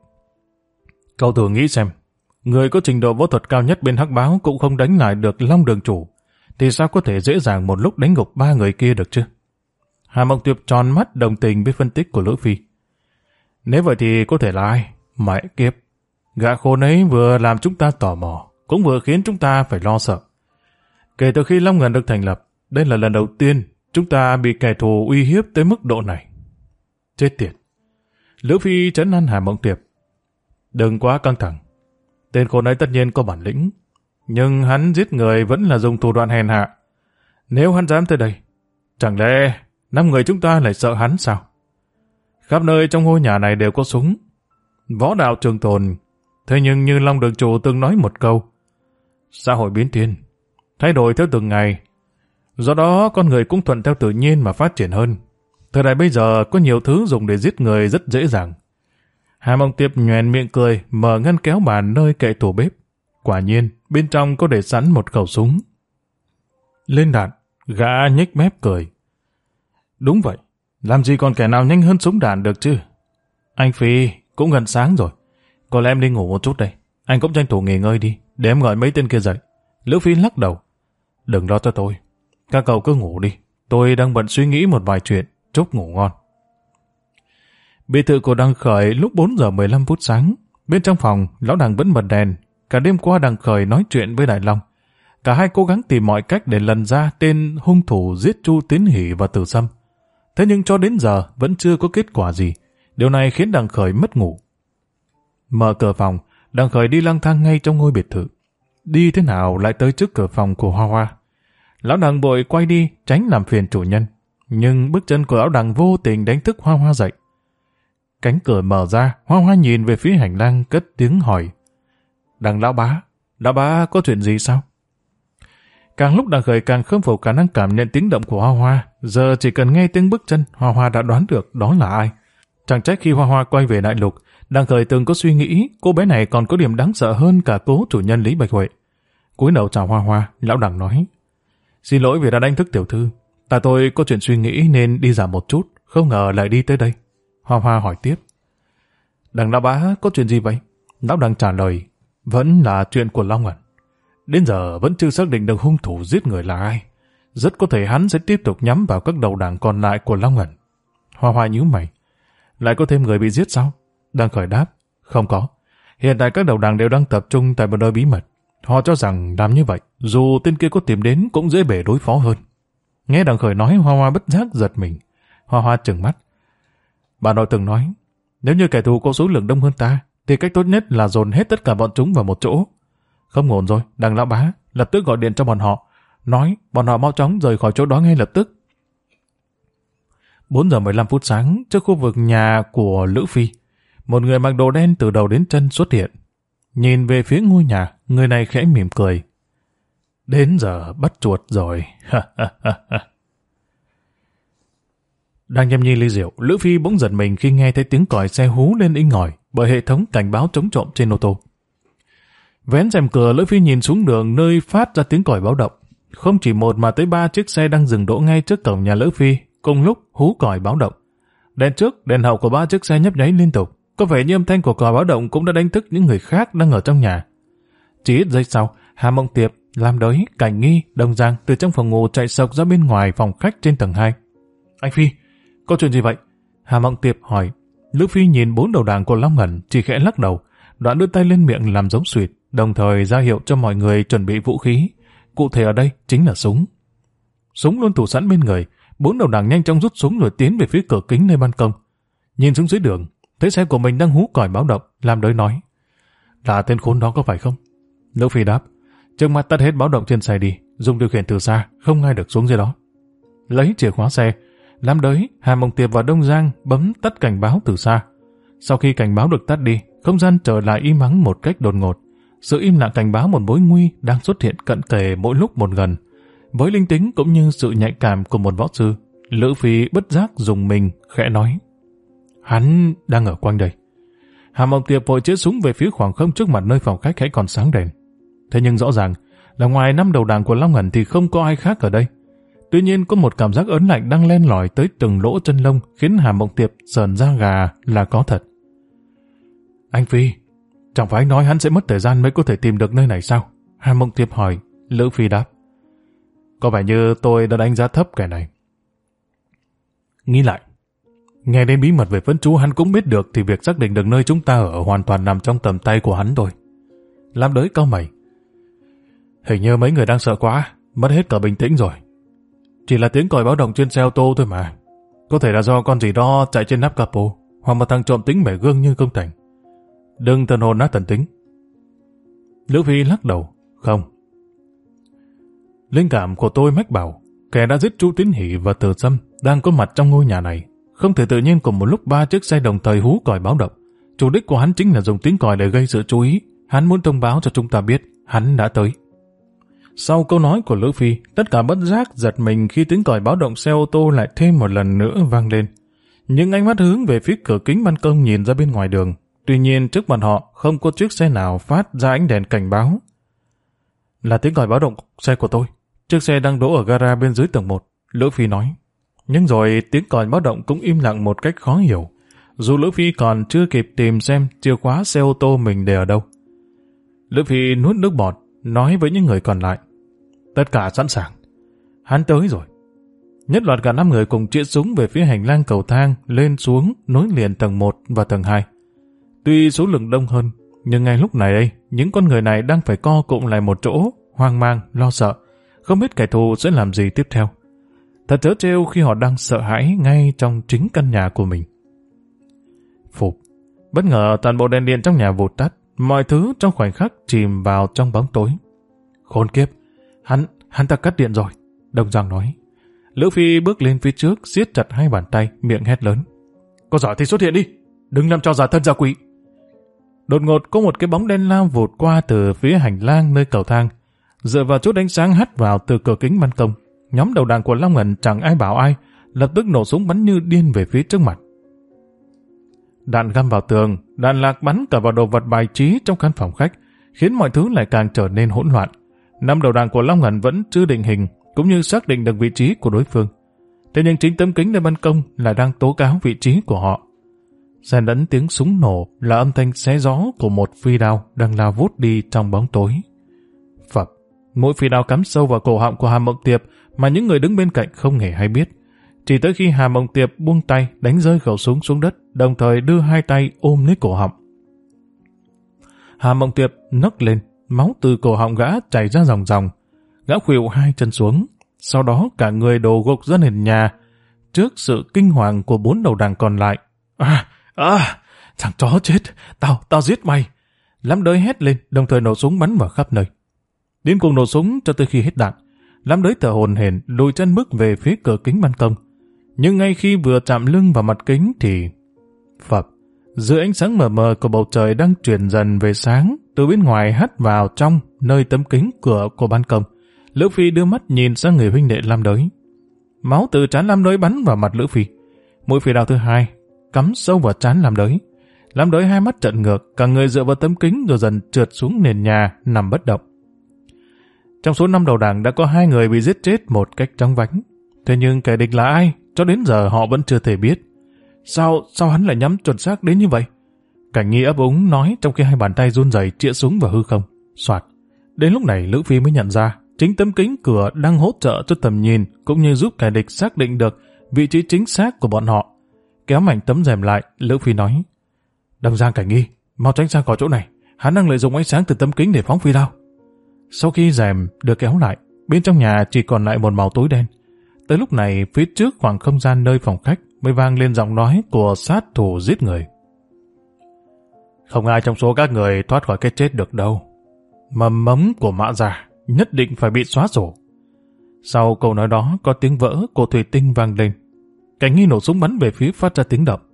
A: cậu thử nghĩ xem, người có trình độ võ thuật cao nhất bên Hắc Báo cũng không đánh lại được Long đường chủ, thì sao có thể dễ dàng một lúc đánh gục ba người kia được chứ? Hàn Mộng Tiệp tròn mắt đồng tình với phân tích của Lữ Phi. Nếu vậy thì có thể là ai? Mẹ kiếp, gã khốn ấy vừa làm chúng ta tò mò, cũng vừa khiến chúng ta phải lo sợ. Kể từ khi Long Ẩn được thành lập, đây là lần đầu tiên chúng ta bị kẻ thù uy hiếp tới mức độ này. Chết tiệt. Lữ Phi trấn an Hàn Mộng Tiệp: đừng quá căng thẳng. Tên khốn ấy tất nhiên có bản lĩnh, nhưng hắn giết người vẫn là dùng thủ đoạn hèn hạ. Nếu hắn dám tới đây, chẳng lẽ 5 người chúng ta lại sợ hắn sao? Khắp nơi trong ngôi nhà này đều có súng. Võ đạo trường tồn. Thế nhưng như Long đường chủ từng nói một câu: xã hội biến thiên, thay đổi theo từng ngày. Do đó con người cũng thuận theo tự nhiên mà phát triển hơn. Thời đại bây giờ có nhiều thứ dùng để giết người rất dễ dàng. Hàn Mộng Tiệp nhoẻn miệng cười, mở ngăn kéo bàn nơi kệ tủ bếp. Quả nhiên, bên trong có để sẵn một khẩu súng. Lên đạn, gã nhếch mép cười. Đúng vậy, làm gì còn kẻ nào nhanh hơn súng đạn được chứ? Anh Phi, cũng gần sáng rồi. Có lẽ em đi ngủ một chút đây. Anh cũng tranh thủ nghỉ ngơi đi, để em gọi mấy tên kia dậy. Lữ Phi lắc đầu. Đừng lo cho tôi. Các cậu cứ ngủ đi. Tôi đang bận suy nghĩ một vài chuyện. Chúc ngủ ngon. Biệt thự của Đằng Khởi lúc 4 giờ 15 phút sáng. Bên trong phòng, lão Đằng vẫn bật đèn. Cả đêm qua Đằng Khởi nói chuyện với Đại Long. Cả hai cố gắng tìm mọi cách để lần ra tên hung thủ giết Chu Tiến Hỷ và Từ Sâm. Thế nhưng cho đến giờ vẫn chưa có kết quả gì. Điều này khiến Đằng Khởi mất ngủ. Mở cửa phòng, Đằng Khởi đi lang thang ngay trong ngôi biệt thự. Đi thế nào lại tới trước cửa phòng của Hoa Hoa. Lão Đằng vội quay đi tránh làm phiền chủ nhân. Nhưng bước chân của lão Đằng vô tình đánh thức Hoa Hoa dậy. Cánh cửa mở ra, Hoa Hoa nhìn về phía hành lang cất tiếng hỏi: Đằng lão bá có chuyện gì sao? Càng lúc Đằng Khởi càng khâm phục khả năng cảm nhận tiếng động của Hoa Hoa. Giờ chỉ cần nghe tiếng bước chân, Hoa Hoa đã đoán được đó là ai. Chẳng trách khi Hoa Hoa quay về đại lục, Đằng Khởi từng có suy nghĩ cô bé này còn có điểm đáng sợ hơn cả cố chủ nhân Lý Bạch Huệ. Cúi đầu chào Hoa Hoa, lão Đằng nói: Xin lỗi vì đã đánh thức tiểu thư. Tại tôi có chuyện suy nghĩ nên đi dạo một chút, không ngờ lại đi tới đây. Hoa Hoa hỏi tiếp: Đằng lão bá có chuyện gì vậy? Lão Đằng trả lời: Vẫn là chuyện của Long Ẩn. Đến giờ vẫn chưa xác định được hung thủ giết người là ai. Rất có thể hắn sẽ tiếp tục nhắm vào các đầu đảng còn lại của Long Ẩn. Hoa Hoa nhíu mày: Lại có thêm người bị giết sao? Đằng Khởi đáp: Không có. Hiện tại các đầu đảng đều đang tập trung tại một nơi bí mật. Họ cho rằng làm như vậy, dù tên kia có tìm đến cũng dễ bề đối phó hơn. Nghe Đằng Khởi nói, Hoa Hoa bất giác giật mình. Hoa Hoa trừng mắt: Bà nội từng nói, nếu như kẻ thù có số lượng đông hơn ta, thì cách tốt nhất là dồn hết tất cả bọn chúng vào một chỗ. Không ổn rồi, Đằng lão bá, lập tức gọi điện cho bọn họ, nói bọn họ mau chóng rời khỏi chỗ đó ngay lập tức. 4 giờ 15 phút sáng, trước khu vực nhà của Lữ Phi, một người mặc đồ đen từ đầu đến chân xuất hiện. Nhìn về phía ngôi nhà, người này khẽ mỉm cười: Đến giờ bắt chuột rồi. Đang nhâm nhi ly rượu, Lữ Phi bỗng giật mình khi nghe thấy tiếng còi xe hú lên inh ỏi bởi hệ thống cảnh báo chống trộm trên ô tô. Vén rèm cửa, Lữ Phi nhìn xuống đường nơi phát ra tiếng còi báo động. Không chỉ một mà tới 3 chiếc xe đang dừng đỗ ngay trước cổng nhà Lữ Phi, cùng lúc hú còi báo động. Đèn trước, đèn hậu của 3 chiếc xe nhấp nháy liên tục. Có vẻ như âm thanh của còi báo động cũng đã đánh thức những người khác đang ở trong nhà. Chỉ ít giây sau, Hà Mộng Tiệp, Lam Đới, Cảnh Nghi, Đông Giang từ trong phòng ngủ chạy sộc ra bên ngoài phòng khách trên tầng 2. Anh Phi, có chuyện gì vậy? Hà Mộng Tiệp hỏi. Lữ Phi nhìn 4 đầu đảng của Long Ẩn, chỉ khẽ lắc đầu, đoạn đưa tay lên miệng làm giống suyệt, đồng thời ra hiệu cho mọi người chuẩn bị vũ khí. Cụ thể ở đây chính là súng. Súng luôn thủ sẵn bên người, 4 đầu đảng nhanh chóng rút súng rồi tiến về phía cửa kính nơi ban công. Nhìn xuống dưới đường, thấy xe của mình đang hú còi báo động, Lam Đới nói: Là tên khốn đó có phải không? Lữ Phi đáp: Trước mắt tắt hết báo động trên xe đi, dùng điều khiển từ xa, không ai được xuống dưới đó. Lấy chìa khóa xe, Lam Đới, Hà Mộng Tiệp và Đông Giang bấm tắt cảnh báo từ xa. Sau khi cảnh báo được tắt đi, không gian trở lại im ắng một cách đột ngột. Sự im lặng cảnh báo một mối nguy đang xuất hiện cận kề mỗi lúc một gần. Với linh tính cũng như sự nhạy cảm của một võ sư, Lữ Phi bất giác dùng mình, khẽ nói: Hắn đang ở quanh đây. Hà Mộng Tiệp vội chĩa súng về phía khoảng không trước mặt nơi phòng khách hãy còn sáng đèn. Thế nhưng rõ ràng là ngoài 5 đầu đảng của Long Ẩn thì không có ai khác ở đây. Tuy nhiên có một cảm giác ớn lạnh đang len lỏi tới từng lỗ chân lông khiến Hà Mộng Tiệp sờn da gà là có thật. Anh Phi, chẳng phải anh nói hắn sẽ mất thời gian mới có thể tìm được nơi này sao? Hà Mộng Tiệp hỏi. Lữ Phi đáp: Có vẻ như tôi đã đánh giá thấp kẻ này. Nghĩ lại, nghe đến bí mật về phân chú hắn cũng biết được thì việc xác định được nơi chúng ta ở hoàn toàn nằm trong tầm tay của hắn thôi. Lam Đới cau mày: Hình như mấy người đang sợ quá, mất hết cả bình tĩnh rồi. Chỉ là tiếng còi báo động trên xe ô tô thôi mà. Có thể là do con gì đó chạy trên nắp capo, hoặc một thằng trộm tính bẻ gương như Công Thành. Đừng thần hồn nát thần tính. Lữ Phi lắc đầu: Không. Linh cảm của tôi mách bảo kẻ đã giết Chu Tiến Hỷ và Từ Sâm đang có mặt trong ngôi nhà này. Không thể tự nhiên cùng một lúc 3 chiếc xe đồng thời hú còi báo động. Chủ đích của hắn chính là dùng tiếng còi để gây sự chú ý. Hắn muốn thông báo cho chúng ta biết hắn đã tới. Sau câu nói của Lữ Phi, tất cả bất giác giật mình khi tiếng còi báo động xe ô tô lại thêm một lần nữa vang lên. Những ánh mắt hướng về phía cửa kính ban công nhìn ra bên ngoài đường. Tuy nhiên trước mặt họ không có chiếc xe nào phát ra ánh đèn cảnh báo. Là tiếng còi báo động xe của tôi. Chiếc xe đang đỗ ở gara bên dưới tầng 1, Lữ Phi nói. Nhưng rồi tiếng còi báo động cũng im lặng một cách khó hiểu. Dù Lữ Phi còn chưa kịp tìm xem chìa khóa xe ô tô mình để ở đâu. Lữ Phi nuốt nước bọt, nói với những người còn lại: Tất cả sẵn sàng. Hắn tới rồi. Nhất loạt cả 5 người cùng chĩa súng về phía hành lang cầu thang lên xuống nối liền tầng 1 và tầng 2. Tuy số lượng đông hơn, nhưng ngay lúc này đây, những con người này đang phải co cụm lại một chỗ, hoang mang, lo sợ, không biết kẻ thù sẽ làm gì tiếp theo. Thật trớ trêu khi họ đang sợ hãi ngay trong chính căn nhà của mình. Phục. Bất ngờ toàn bộ đèn điện trong nhà vụt tắt, mọi thứ trong khoảnh khắc chìm vào trong bóng tối. Khốn kiếp, hắn ta cắt điện rồi, Đông Giang nói. Lữ Phi bước lên phía trước, siết chặt hai bàn tay, miệng hét lớn: Có giỏi thì xuất hiện đi, đừng làm cho giả thân giả quỷ. Đột ngột có một cái bóng đen lao vụt qua từ phía hành lang nơi cầu thang, dựa vào chút ánh sáng hắt vào từ cửa kính ban công. Nhóm đầu đàn của Long Ẩn chẳng ai bảo ai, lập tức nổ súng bắn như điên về phía trước mặt. Đạn găm vào tường, đạn lạc bắn cả vào đồ vật bài trí trong căn phòng khách, khiến mọi thứ lại càng trở nên hỗn loạn. 5 đầu đạn của Long Ngân vẫn chưa định hình, cũng như xác định được vị trí của đối phương. Thế nhưng chính tấm kính nơi ban công là đang tố cáo vị trí của họ. Xen lẫn tiếng súng nổ là âm thanh xé gió của một phi đao đang lao vút đi trong bóng tối. Phập, mũi phi đao cắm sâu vào cổ họng của Hà Mộng Tiệp mà những người đứng bên cạnh không hề hay biết. Chỉ tới khi Hà Mộng Tiệp buông tay đánh rơi khẩu súng xuống đất, đồng thời đưa hai tay ôm lấy cổ họng. Hà Mộng Tiệp nấc lên, máu từ cổ họng gã chảy ra ròng ròng. Gã khuỵu hai chân xuống, sau đó cả người đổ gục ra nền nhà trước sự kinh hoàng của 4 đầu đàn còn lại. Thằng chó chết, tao giết mày. Lắm đới hét lên, đồng thời nổ súng bắn vào khắp nơi. Đến cùng nổ súng cho tới khi hết đạn. Lắm đới thở hổn hển lùi chân bước về phía cửa kính ban công. Nhưng ngay khi vừa chạm lưng vào mặt kính thì... Phập, giữa ánh sáng mờ mờ của bầu trời đang chuyển dần về sáng, từ bên ngoài hắt vào trong nơi tấm kính cửa của ban công. Lữ Phi đưa mắt nhìn sang người huynh đệ Lam Đới. Máu từ trán Lam Đới bắn vào mặt Lữ Phi. Mũi phi đao thứ hai cắm sâu vào trán Lam Đới. Lam Đới hai mắt trợn ngược, cả người dựa vào tấm kính rồi dần trượt xuống nền nhà nằm bất động. Trong số 5 đầu đảng đã có 2 người bị giết chết một cách chóng vánh. Thế nhưng kẻ địch là ai? Cho đến giờ họ vẫn chưa thể biết. Sao hắn lại nhắm chuẩn xác đến như vậy? Cảnh Nghi ấp úng nói trong khi hai bàn tay run rẩy chĩa súng vào hư không. Soạt. Đến lúc này Lữ Phi mới nhận ra chính tấm kính cửa đang hỗ trợ cho tầm nhìn cũng như giúp kẻ địch xác định được vị trí chính xác của bọn họ. Kéo mảnh tấm rèm lại, Lữ Phi nói: Đông Giang, Cảnh Nghi, mau tránh ra khỏi chỗ này. Hắn đang lợi dụng ánh sáng từ tấm kính để phóng phi đao. Sau khi rèm được kéo lại, bên trong nhà chỉ còn lại một màu tối đen. Tới lúc này, phía trước khoảng không gian nơi phòng khách mới vang lên giọng nói của sát thủ giết người. Không ai trong số các người thoát khỏi cái chết được đâu. Mầm mống của Mã Gia nhất định phải bị xóa sổ. Sau câu nói đó có tiếng vỡ của thủy tinh vang lên. Cảnh Nghi nổ súng bắn về phía phát ra tiếng động.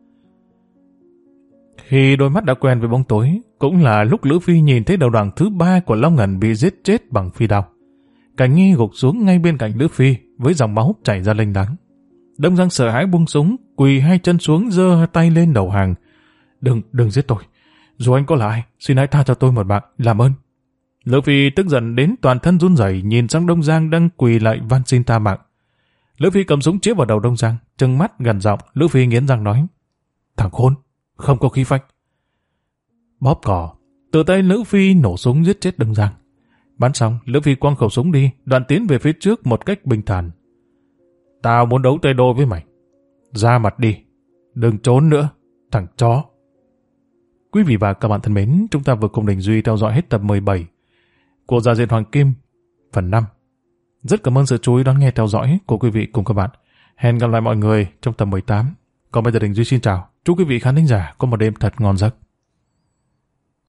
A: Khi đôi mắt đã quen với bóng tối, cũng là lúc Lữ Phi nhìn thấy đầu đảng thứ 3 của Long Ngân bị giết chết bằng phi đao. Cảnh Nghi gục xuống ngay bên cạnh Lữ Phi với dòng máu chảy ra lênh đắng. Đông Giang sợ hãi buông súng, quỳ hai chân xuống giơ tay lên đầu hàng. Đừng giết tôi. Dù anh có là ai, xin hãy tha cho tôi một mạng, làm ơn. Lữ Phi tức giận đến toàn thân run rẩy nhìn sang Đông Giang đang quỳ lại van xin tha mạng. Lữ Phi cầm súng chĩa vào đầu Đông Giang, trừng mắt gần giọng, Lữ Phi nghiến răng nói: Thằng khốn, không có khí phách. Bóp cò, từ tay Lữ Phi nổ súng giết chết Đông Giang. Bắn xong, Lữ Phi quăng khẩu súng đi, đoạn tiến về phía trước một cách bình thản. Tao muốn đấu tay đôi với mày. Ra mặt đi, đừng trốn nữa, thằng chó. Quý vị và các bạn thân mến, chúng ta vừa cùng Đình Duy theo dõi hết tập 17 của Dạ Diện Hoàng Kim, phần 5. Rất cảm ơn sự chú ý đón nghe theo dõi của quý vị cùng các bạn. Hẹn gặp lại mọi người trong tập 18. Còn bây giờ Đình Duy xin chào. Chúc quý vị khán thính giả có một đêm thật ngon giấc.